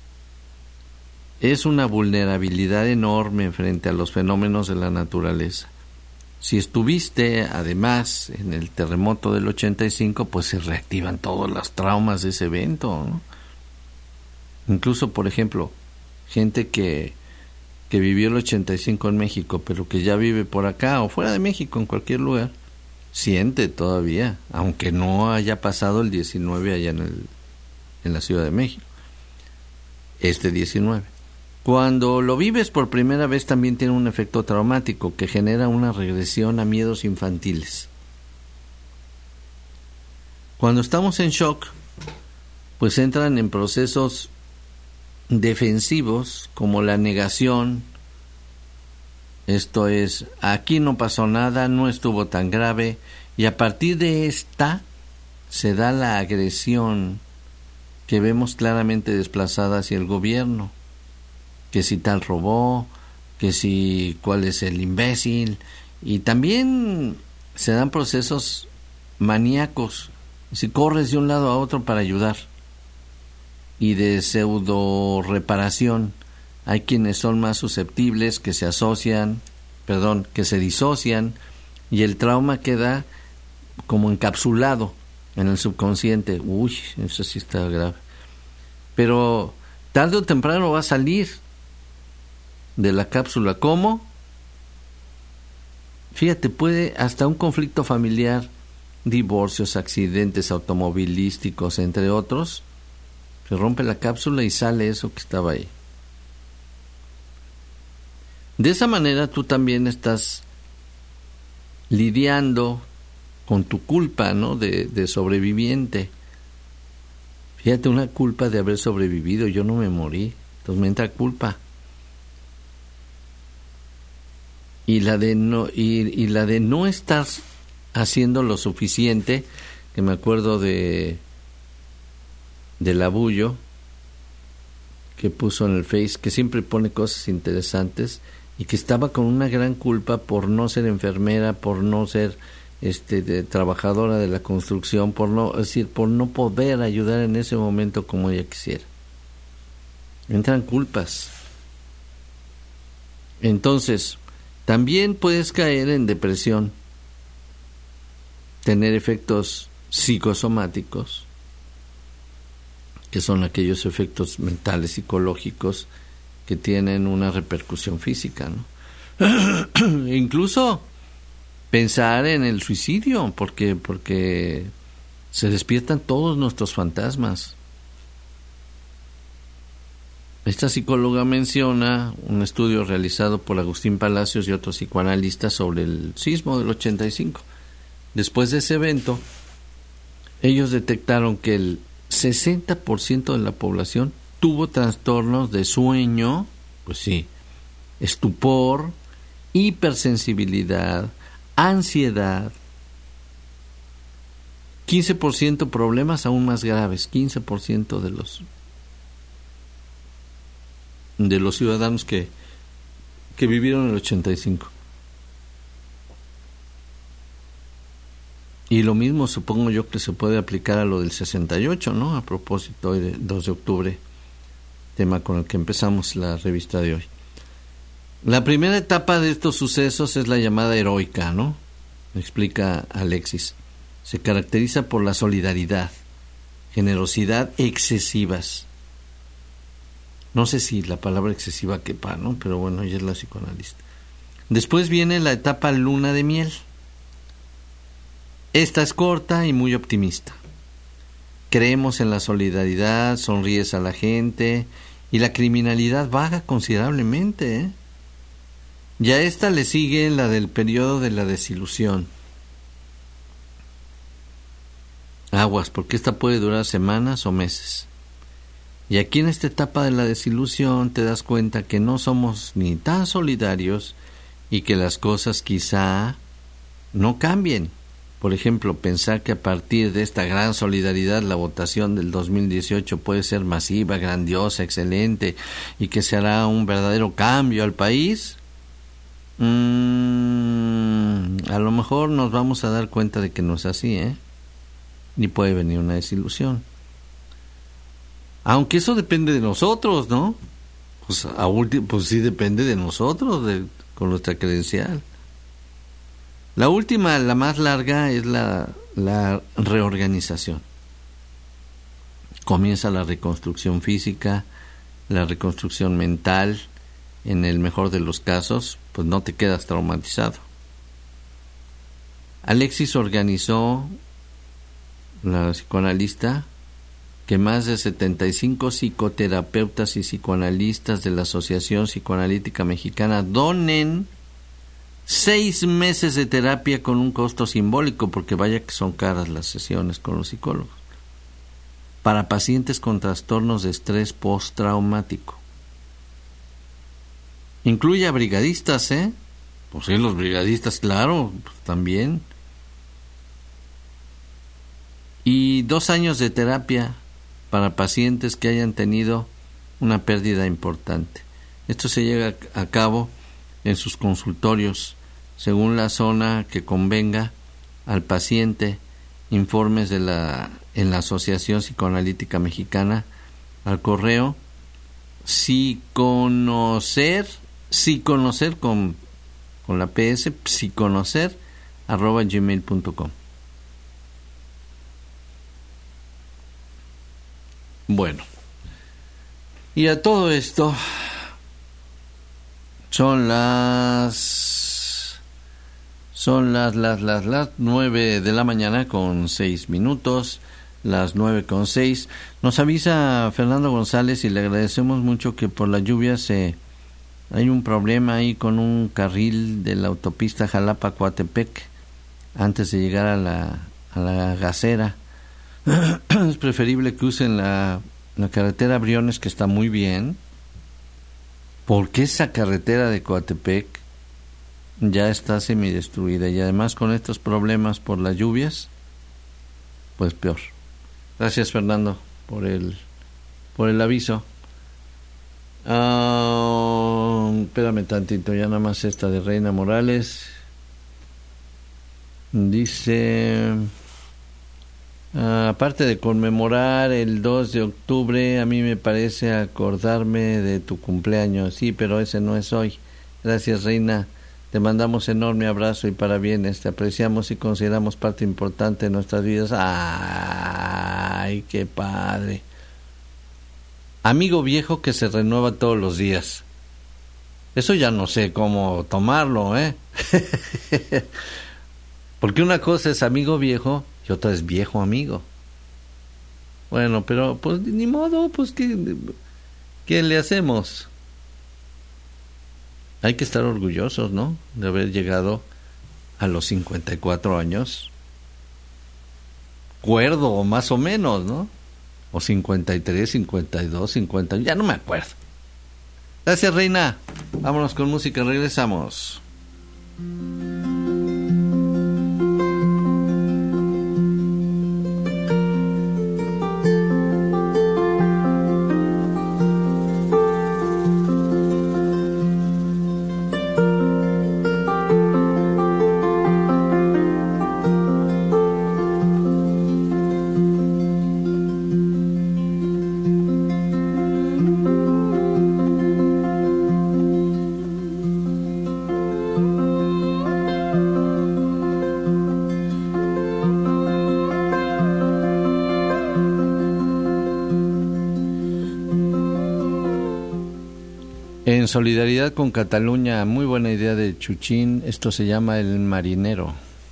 Es una vulnerabilidad enorme frente a los fenómenos de la naturaleza. Si estuviste, además, en el terremoto del 85, pues se reactivan todos los traumas de ese evento, ¿no? Incluso, por ejemplo, gente que vivió el 85 en México, pero que ya vive por acá o fuera de México, en cualquier lugar, siente todavía, aunque no haya pasado el 19 allá en la Ciudad de México, este 19. Cuando lo vives por primera vez también tiene un efecto traumático que genera una regresión a miedos infantiles. Cuando estamos en shock, pues entran en procesos defensivos como la negación. Esto es, aquí no pasó nada, no estuvo tan grave, y a partir de esta se da la agresión que vemos claramente desplazada hacia el gobierno, que si tal robó, que si cuál es el imbécil, y también se dan procesos maníacos, si corres de un lado a otro para ayudar, y de pseudo reparación. Hay quienes son más susceptibles, que se disocian, y el trauma queda como encapsulado en el subconsciente. Uy, eso sí está grave. Pero tarde o temprano va a salir de la cápsula. ¿Cómo? Fíjate, puede hasta un conflicto familiar, divorcios, accidentes automovilísticos, entre otros. Se rompe la cápsula y sale eso que estaba ahí. De esa manera tú también estás lidiando con tu culpa, ¿no? De sobreviviente. Fíjate, una culpa de haber sobrevivido. Yo no me morí, entonces me entra culpa. Y la de no estar haciendo lo suficiente, que me acuerdo del Abullo, que puso en el Face, que siempre pone cosas interesantes, y que estaba con una gran culpa por no ser enfermera, por no ser trabajadora de la construcción, por no poder ayudar en ese momento como ella quisiera. Entran culpas. Entonces, también puedes caer en depresión, tener efectos psicosomáticos, que son aquellos efectos mentales, psicológicos, que tienen una repercusión física, ¿no? Incluso pensar en el suicidio, porque se despiertan todos nuestros fantasmas. Esta psicóloga menciona un estudio realizado por Agustín Palacios y otros psicoanalistas sobre el sismo del 85. Después de ese evento, ellos detectaron que el 60% de la población tuvo trastornos de sueño, pues sí, estupor, hipersensibilidad, ansiedad, 15% problemas aún más graves, 15% de los ciudadanos que vivieron en el 85. Y lo mismo supongo yo que se puede aplicar a lo del 68, ¿no? A propósito, hoy de 2 de octubre, tema con el que empezamos la revista de hoy. La primera etapa de estos sucesos es la llamada heroica, ¿no? Explica Alexis. Se caracteriza por la solidaridad, generosidad excesivas. No sé si la palabra excesiva quepa, ¿no? Pero bueno, ella es la psicoanalista. Después viene la etapa luna de miel. Esta es corta y muy optimista. Creemos en la solidaridad, sonríes a la gente y la criminalidad baja considerablemente, ¿eh? Y a esta le sigue la del periodo de la desilusión. Aguas, porque esta puede durar semanas o meses. Y aquí en esta etapa de la desilusión te das cuenta que no somos ni tan solidarios y que las cosas quizá no cambien. Por ejemplo, pensar que a partir de esta gran solidaridad la votación del 2018 puede ser masiva, grandiosa, excelente y que se hará un verdadero cambio al país, a lo mejor nos vamos a dar cuenta de que no es así, ni puede venir una desilusión. Aunque eso depende de nosotros, ¿no? Pues sí depende de nosotros, con nuestra credencial. La última, la más larga, es la reorganización. Comienza la reconstrucción física, la reconstrucción mental. En el mejor de los casos, pues no te quedas traumatizado. Alexis organizó, la psicoanalista, que más de 75 psicoterapeutas y psicoanalistas de la Asociación Psicoanalítica Mexicana donen 6 meses de terapia con un costo simbólico, porque vaya que son caras las sesiones con los psicólogos, para pacientes con trastornos de estrés postraumático. Incluye a brigadistas, Pues sí, los brigadistas, claro, pues también. Y 2 años de terapia para pacientes que hayan tenido una pérdida importante. Esto se lleva a cabo en sus consultorios, según la zona que convenga al paciente. Informes en la Asociación Psicoanalítica Mexicana al correo psiconocer con la PS, psiconocer@gmail.com. Bueno, y a todo esto son las 9 de la mañana con 6 minutos, las 9:06. Nos avisa Fernando González y le agradecemos mucho que por la lluvia hay un problema ahí con un carril de la autopista Jalapa-Coatepec antes de llegar a la gasera. Es preferible que usen la carretera Briones, que está muy bien, porque esa carretera de Coatepec ya está semidestruida y además con estos problemas por las lluvias, pues peor. Gracias, Fernando, por el aviso. Espérame tantito, ya nada más esta de Reina Morales. Dice, aparte de conmemorar el 2 de octubre, a mí me parece acordarme de tu cumpleaños. Sí, pero ese no es hoy. Gracias, Reina. Te mandamos enorme abrazo y parabienes. Te apreciamos y consideramos parte importante de nuestras vidas. ¡Ay, qué padre! Amigo viejo que se renueva todos los días. Eso ya no sé cómo tomarlo, Porque una cosa es amigo viejo y otra es viejo amigo. Bueno, pero pues ni modo, pues ¿qué le hacemos? Hay que estar orgullosos, ¿no? De haber llegado a los 54 años. Cuerdo, más o menos, ¿no? O 53, 52, 50, ya no me acuerdo. Gracias, Reina. Vámonos con música, regresamos. En solidaridad con Cataluña, muy buena idea de Chuchín, esto se llama El Marinero.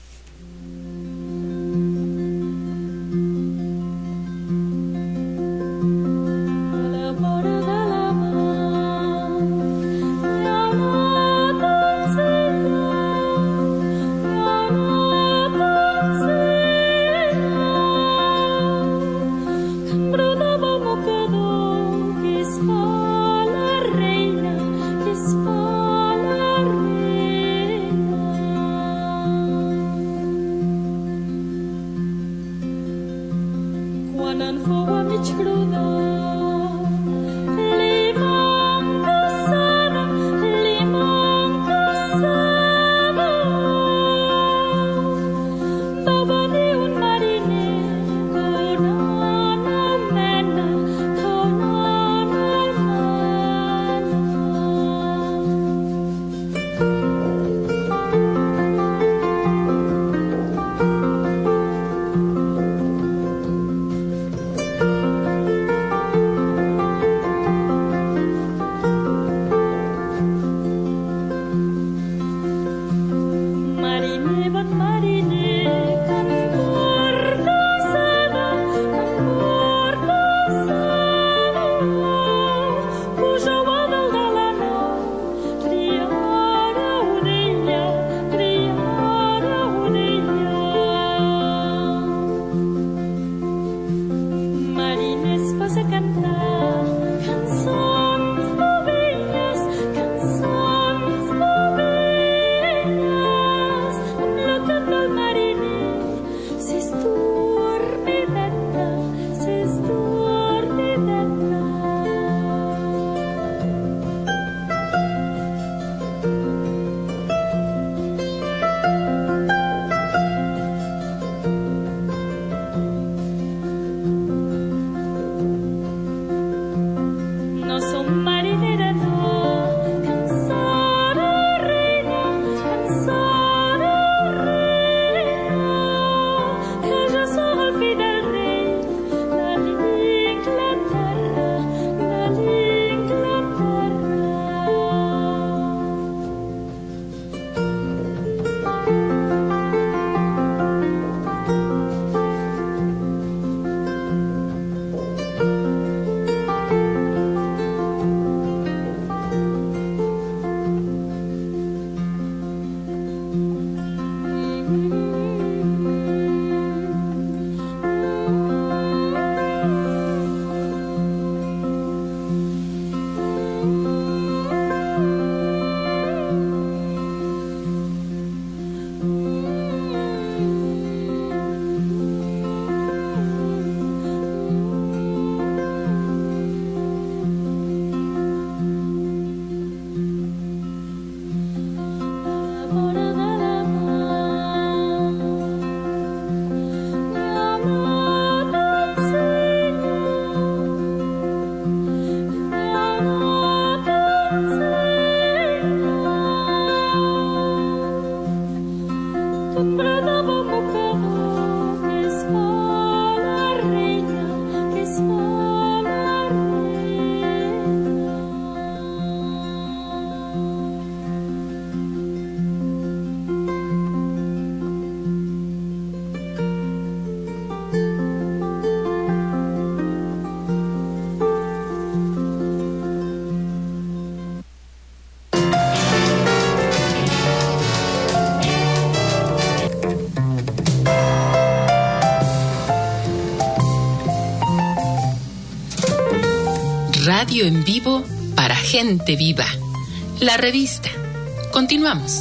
Radio en vivo para gente viva. La revista. Continuamos.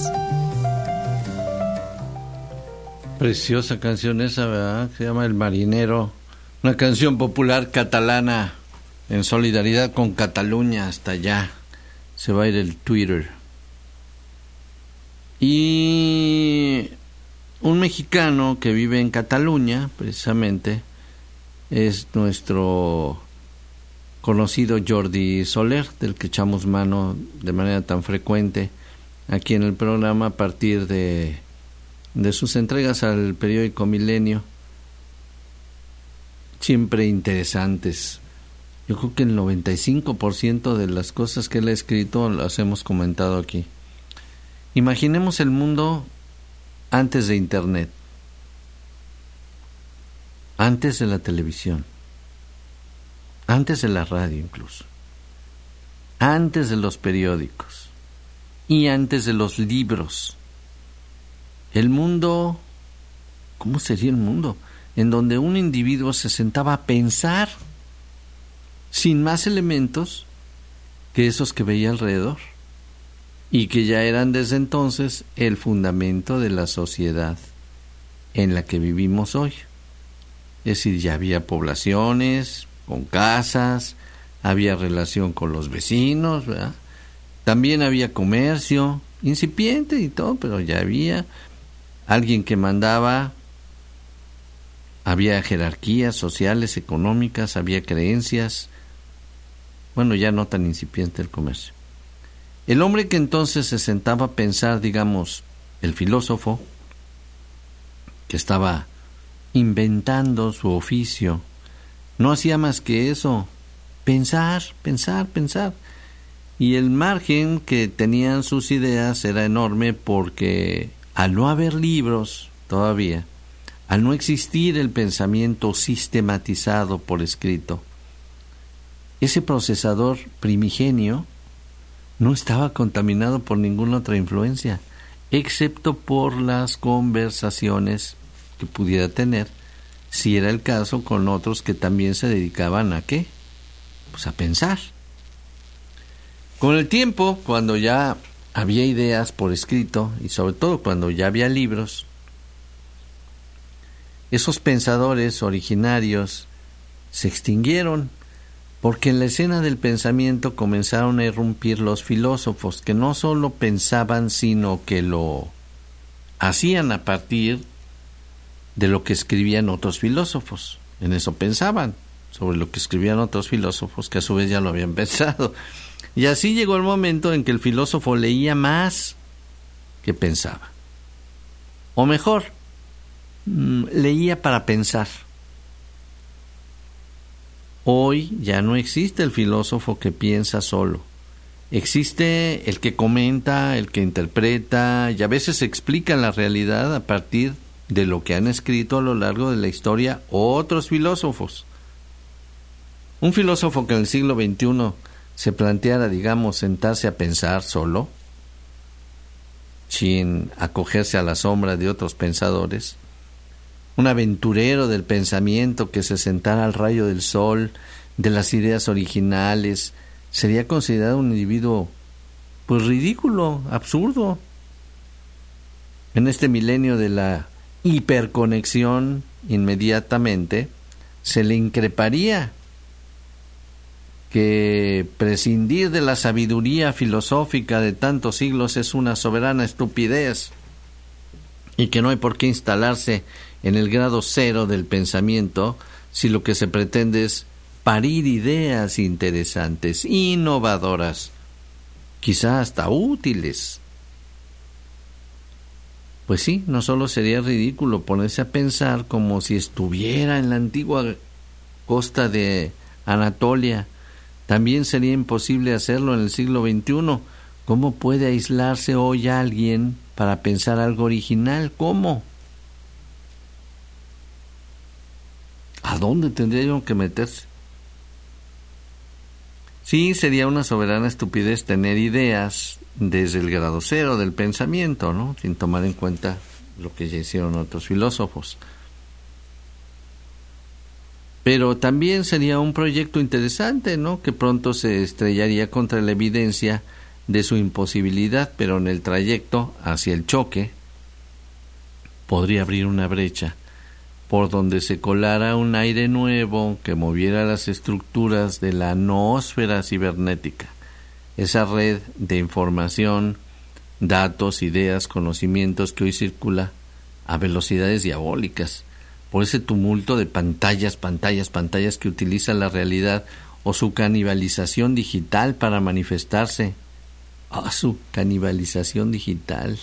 Preciosa canción esa, ¿verdad? Se llama El Marinero. Una canción popular catalana en solidaridad con Cataluña. Hasta allá se va a ir el Twitter. Y un mexicano que vive en Cataluña, precisamente, es nuestro conocido Jordi Soler, del que echamos mano de manera tan frecuente aquí en el programa a partir de sus entregas al periódico Milenio, siempre interesantes. Yo creo que el 95% de las cosas que él ha escrito las hemos comentado aquí. Imaginemos el mundo antes de Internet, antes de la televisión, antes de la radio incluso, antes de los periódicos y antes de los libros. El mundo, ¿cómo sería el mundo? En donde un individuo se sentaba a pensar sin más elementos que esos que veía alrededor y que ya eran desde entonces el fundamento de la sociedad en la que vivimos hoy. Es decir, ya había poblaciones con casas, había relación con los vecinos, ¿verdad? También había comercio, incipiente y todo, pero ya había alguien que mandaba, había jerarquías sociales, económicas, había creencias. Bueno, ya no tan incipiente el comercio. El hombre que entonces se sentaba a pensar, digamos, el filósofo, que estaba inventando su oficio, no hacía más que eso, pensar. Y el margen que tenían sus ideas era enorme porque al no haber libros todavía, al no existir el pensamiento sistematizado por escrito, ese procesador primigenio no estaba contaminado por ninguna otra influencia, excepto por las conversaciones que pudiera tener, si era el caso, con otros que también se dedicaban ¿a qué? Pues a pensar. Con el tiempo, cuando ya había ideas por escrito, y sobre todo cuando ya había libros, esos pensadores originarios se extinguieron, porque en la escena del pensamiento comenzaron a irrumpir los filósofos, que no solo pensaban, sino que lo hacían a partir de lo que escribían otros filósofos. En eso pensaban, sobre lo que escribían otros filósofos, que a su vez ya lo habían pensado. Y así llegó el momento en que el filósofo leía más que pensaba. O mejor, leía para pensar. Hoy ya no existe el filósofo que piensa solo. Existe el que comenta, el que interpreta y a veces explica la realidad a partir de lo que han escrito a lo largo de la historia otros filósofos. Un filósofo que en el siglo XXI se planteara, digamos, sentarse a pensar solo, sin acogerse a la sombra de otros pensadores, un aventurero del pensamiento que se sentara al rayo del sol, de las ideas originales, sería considerado un individuo, pues ridículo, absurdo. En este milenio de la hiperconexión, inmediatamente se le increparía que prescindir de la sabiduría filosófica de tantos siglos es una soberana estupidez y que no hay por qué instalarse en el grado cero del pensamiento si lo que se pretende es parir ideas interesantes, innovadoras, quizá hasta útiles. Pues sí, no solo sería ridículo ponerse a pensar como si estuviera en la antigua costa de Anatolia, también sería imposible hacerlo en el siglo XXI. ¿Cómo puede aislarse hoy alguien para pensar algo original? ¿Cómo? ¿A dónde tendría yo que meterse? Sí, sería una soberana estupidez tener ideas desde el grado cero del pensamiento, ¿no? Sin tomar en cuenta lo que ya hicieron otros filósofos. Pero también sería un proyecto interesante, ¿no? Que pronto se estrellaría contra la evidencia de su imposibilidad, pero en el trayecto hacia el choque podría abrir una brecha por donde se colara un aire nuevo que moviera las estructuras de la noósfera cibernética, esa red de información, datos, ideas, conocimientos que hoy circula a velocidades diabólicas, por ese tumulto de pantallas que utiliza la realidad o su canibalización digital para manifestarse. Su canibalización digital.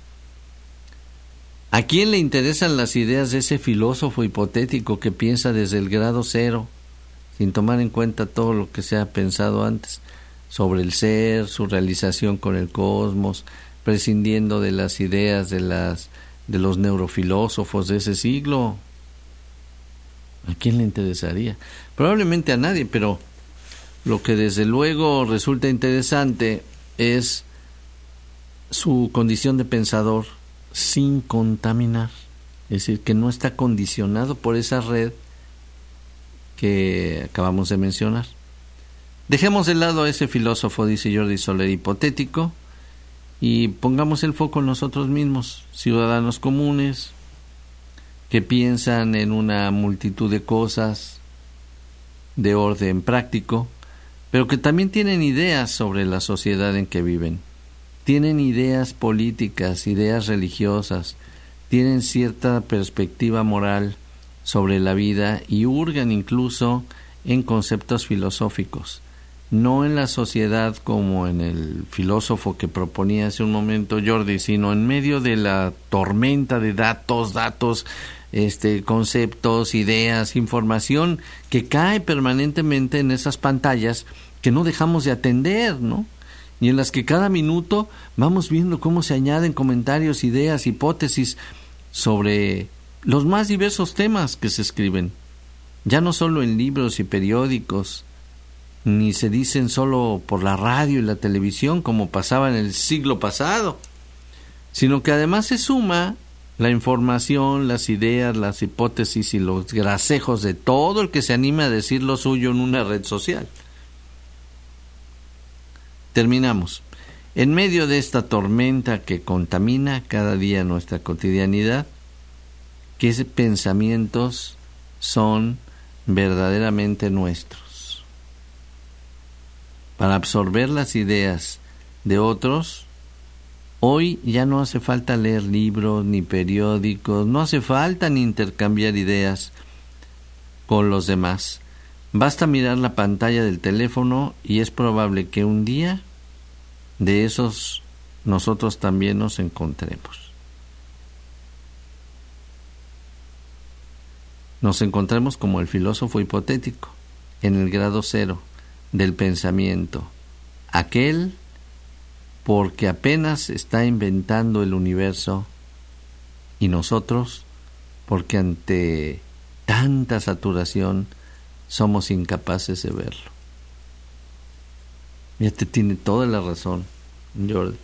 ¿A quién le interesan las ideas de ese filósofo hipotético que piensa desde el grado cero, sin tomar en cuenta todo lo que se ha pensado antes sobre el ser, su realización con el cosmos, prescindiendo de las ideas de los neurofilósofos de ese siglo. ¿A quién le interesaría? Probablemente a nadie, pero lo que desde luego resulta interesante es su condición de pensador sin contaminar, es decir, que no está condicionado por esa red que acabamos de mencionar. Dejemos de lado a ese filósofo, dice Jordi Soler, hipotético, y pongamos el foco en nosotros mismos, ciudadanos comunes, que piensan en una multitud de cosas de orden práctico, pero que también tienen ideas sobre la sociedad en que viven. Tienen ideas políticas, ideas religiosas, tienen cierta perspectiva moral sobre la vida y hurgan incluso en conceptos filosóficos. No en la sociedad como en el filósofo que proponía hace un momento Jordi, sino en medio de la tormenta de datos, conceptos, ideas, información que cae permanentemente en esas pantallas que no dejamos de atender, ¿no? Y en las que cada minuto vamos viendo cómo se añaden comentarios, ideas, hipótesis sobre los más diversos temas que se escriben. Ya no solo en libros y periódicos, ni se dicen solo por la radio y la televisión como pasaba en el siglo pasado, sino que además se suma la información, las ideas, las hipótesis y los grasejos de todo el que se anime a decir lo suyo en una red social. Terminamos. En medio de esta tormenta que contamina cada día nuestra cotidianidad, ¿qué pensamientos son verdaderamente nuestros? Para absorber las ideas de otros, hoy ya no hace falta leer libros ni periódicos, no hace falta ni intercambiar ideas con los demás. Basta mirar la pantalla del teléfono y es probable que un día de esos nosotros también nos encontremos. Nos encontremos como el filósofo hipotético, en el grado cero del pensamiento, aquel porque apenas está inventando el universo, y nosotros porque ante tanta saturación somos incapaces de verlo. Ya te tiene toda la razón, Jordi.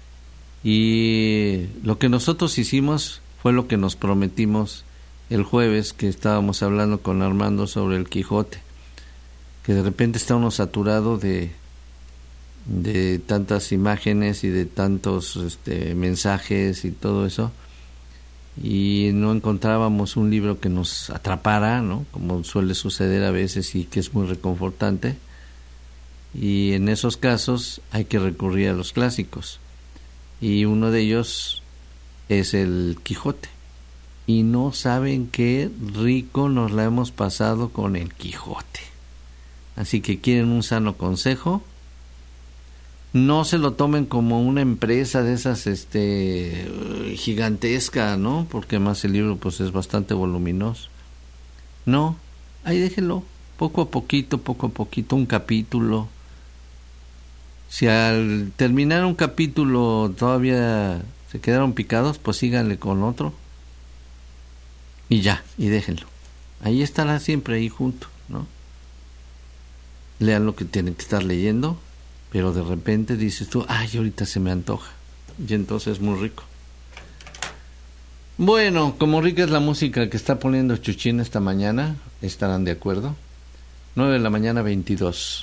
Y lo que nosotros hicimos fue lo que nos prometimos el jueves, que estábamos hablando con Armando sobre el Quijote, que de repente está uno saturado de tantas imágenes y de tantos mensajes y todo eso, y no encontrábamos un libro que nos atrapara, ¿no? Como suele suceder a veces y que es muy reconfortante. Y en esos casos hay que recurrir a los clásicos, y uno de ellos es el Quijote. Y no saben qué rico nos la hemos pasado con el Quijote. Así que quieren un sano consejo, no se lo tomen como una empresa de esas gigantesca, ¿no? Porque más el libro pues es bastante voluminoso. No, ahí déjenlo, poco a poquito, un capítulo. Si al terminar un capítulo todavía se quedaron picados, pues síganle con otro. Y ya, y déjenlo. Ahí estará siempre ahí junto, ¿no? Lean lo que tienen que estar leyendo, pero de repente dices tú, ay, ahorita se me antoja. Y entonces es muy rico. Bueno, como rica es la música que está poniendo Chuchín esta mañana, estarán de acuerdo. 9 de la mañana, 22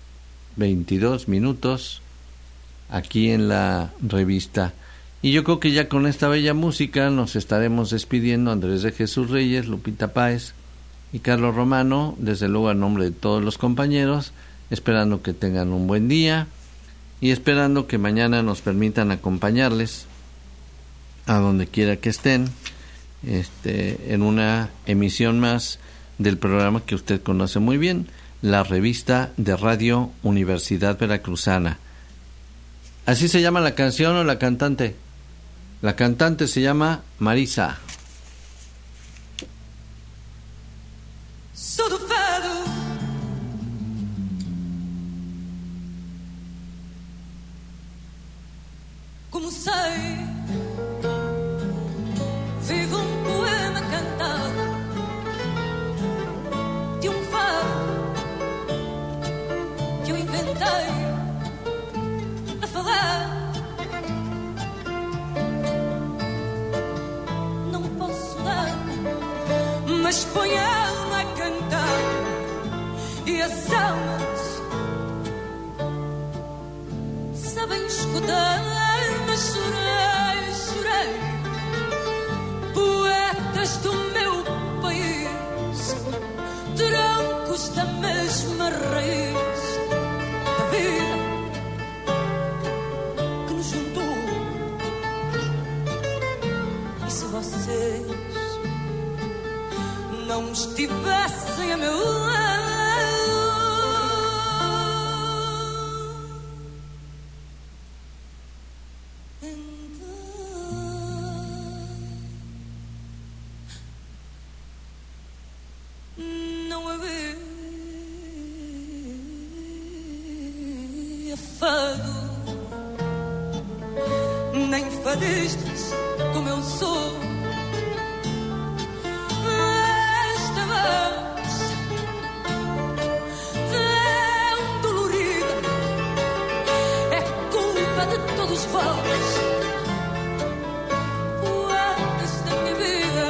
minutos, aquí en la revista. Y yo creo que ya con esta bella música nos estaremos despidiendo. Andrés de Jesús Reyes, Lupita Páez y Carlos Romano, desde luego a nombre de todos los compañeros, esperando que tengan un buen día y esperando que mañana nos permitan acompañarles a donde quiera que estén, en una emisión más del programa que usted conoce muy bien, la revista de Radio Universidad Veracruzana. ¿Así se llama la canción o la cantante? La cantante se llama Marisa. Sou do fado, como sei, vive um poema cantado de um fado que eu inventei a falar. Não posso dar, mas põe a alma a cantar e as almas sabem escutar. Mas chorei, chorei, poetas do meu país, troncos da mesma raiz da vida que nos juntou. E se vocês não estivessem a meu lado, não havia fado, nem fadistas como eu sou. Esta voz tão dolorida é culpa de todos vós, poetas da minha vida.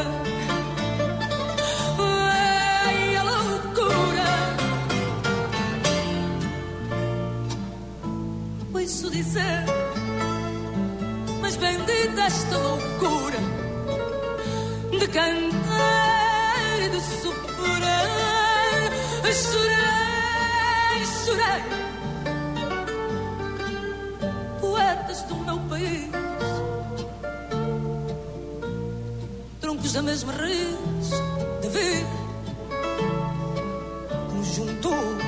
Ai, a loucura, ouço dizer, mas bendita esta loucura de cantar e de sofrer. Chorei, chorei, poetas do meu país, troncos da mesma raiz da vida que nos juntou.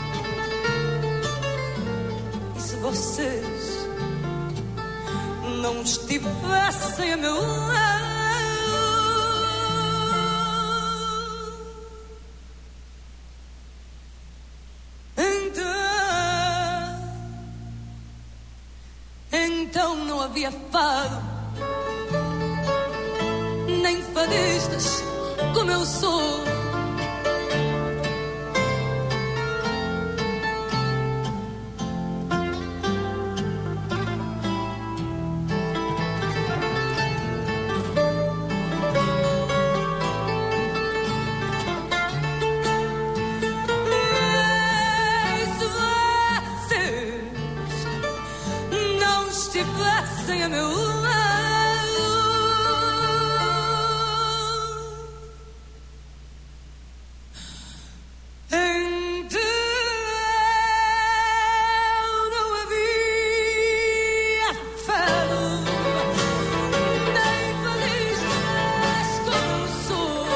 E se vocês não estivessem a meu lado, então não havia fado, nem fadistas como eu sou. Estivessem a meu lado, então não havia fado, nem fadistas como eu sou.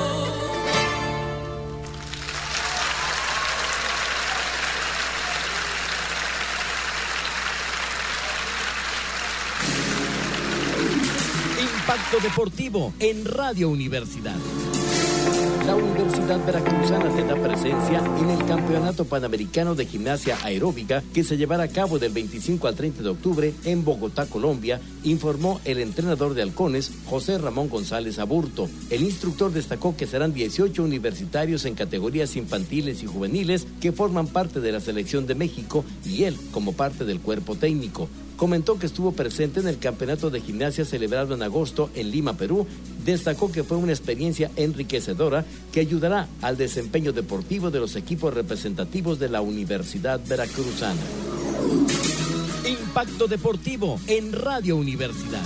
Impacto Deportivo en Radio Universidad. La Universidad Veracruzana tendrá presencia en el Campeonato Panamericano de Gimnasia Aeróbica que se llevará a cabo del 25 al 30 de octubre en Bogotá, Colombia, informó el entrenador de halcones, José Ramón González Aburto. El instructor destacó que serán 18 universitarios en categorías infantiles y juveniles que forman parte de la selección de México y él como parte del cuerpo técnico. Comentó que estuvo presente en el campeonato de gimnasia celebrado en agosto en Lima, Perú. Destacó que fue una experiencia enriquecedora que ayudará al desempeño deportivo de los equipos representativos de la Universidad Veracruzana. Impacto Deportivo en Radio Universidad.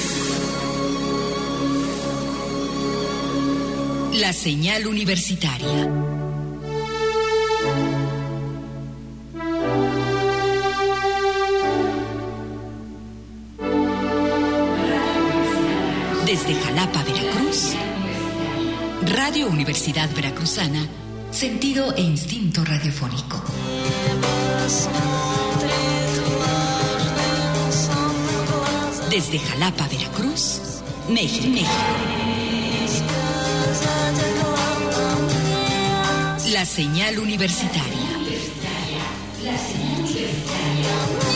La señal universitaria. Desde Jalapa, Veracruz, Radio Universidad Veracruzana, sentido e instinto radiofónico. Desde Jalapa, Veracruz, México. La señal universitaria. La señal universitaria.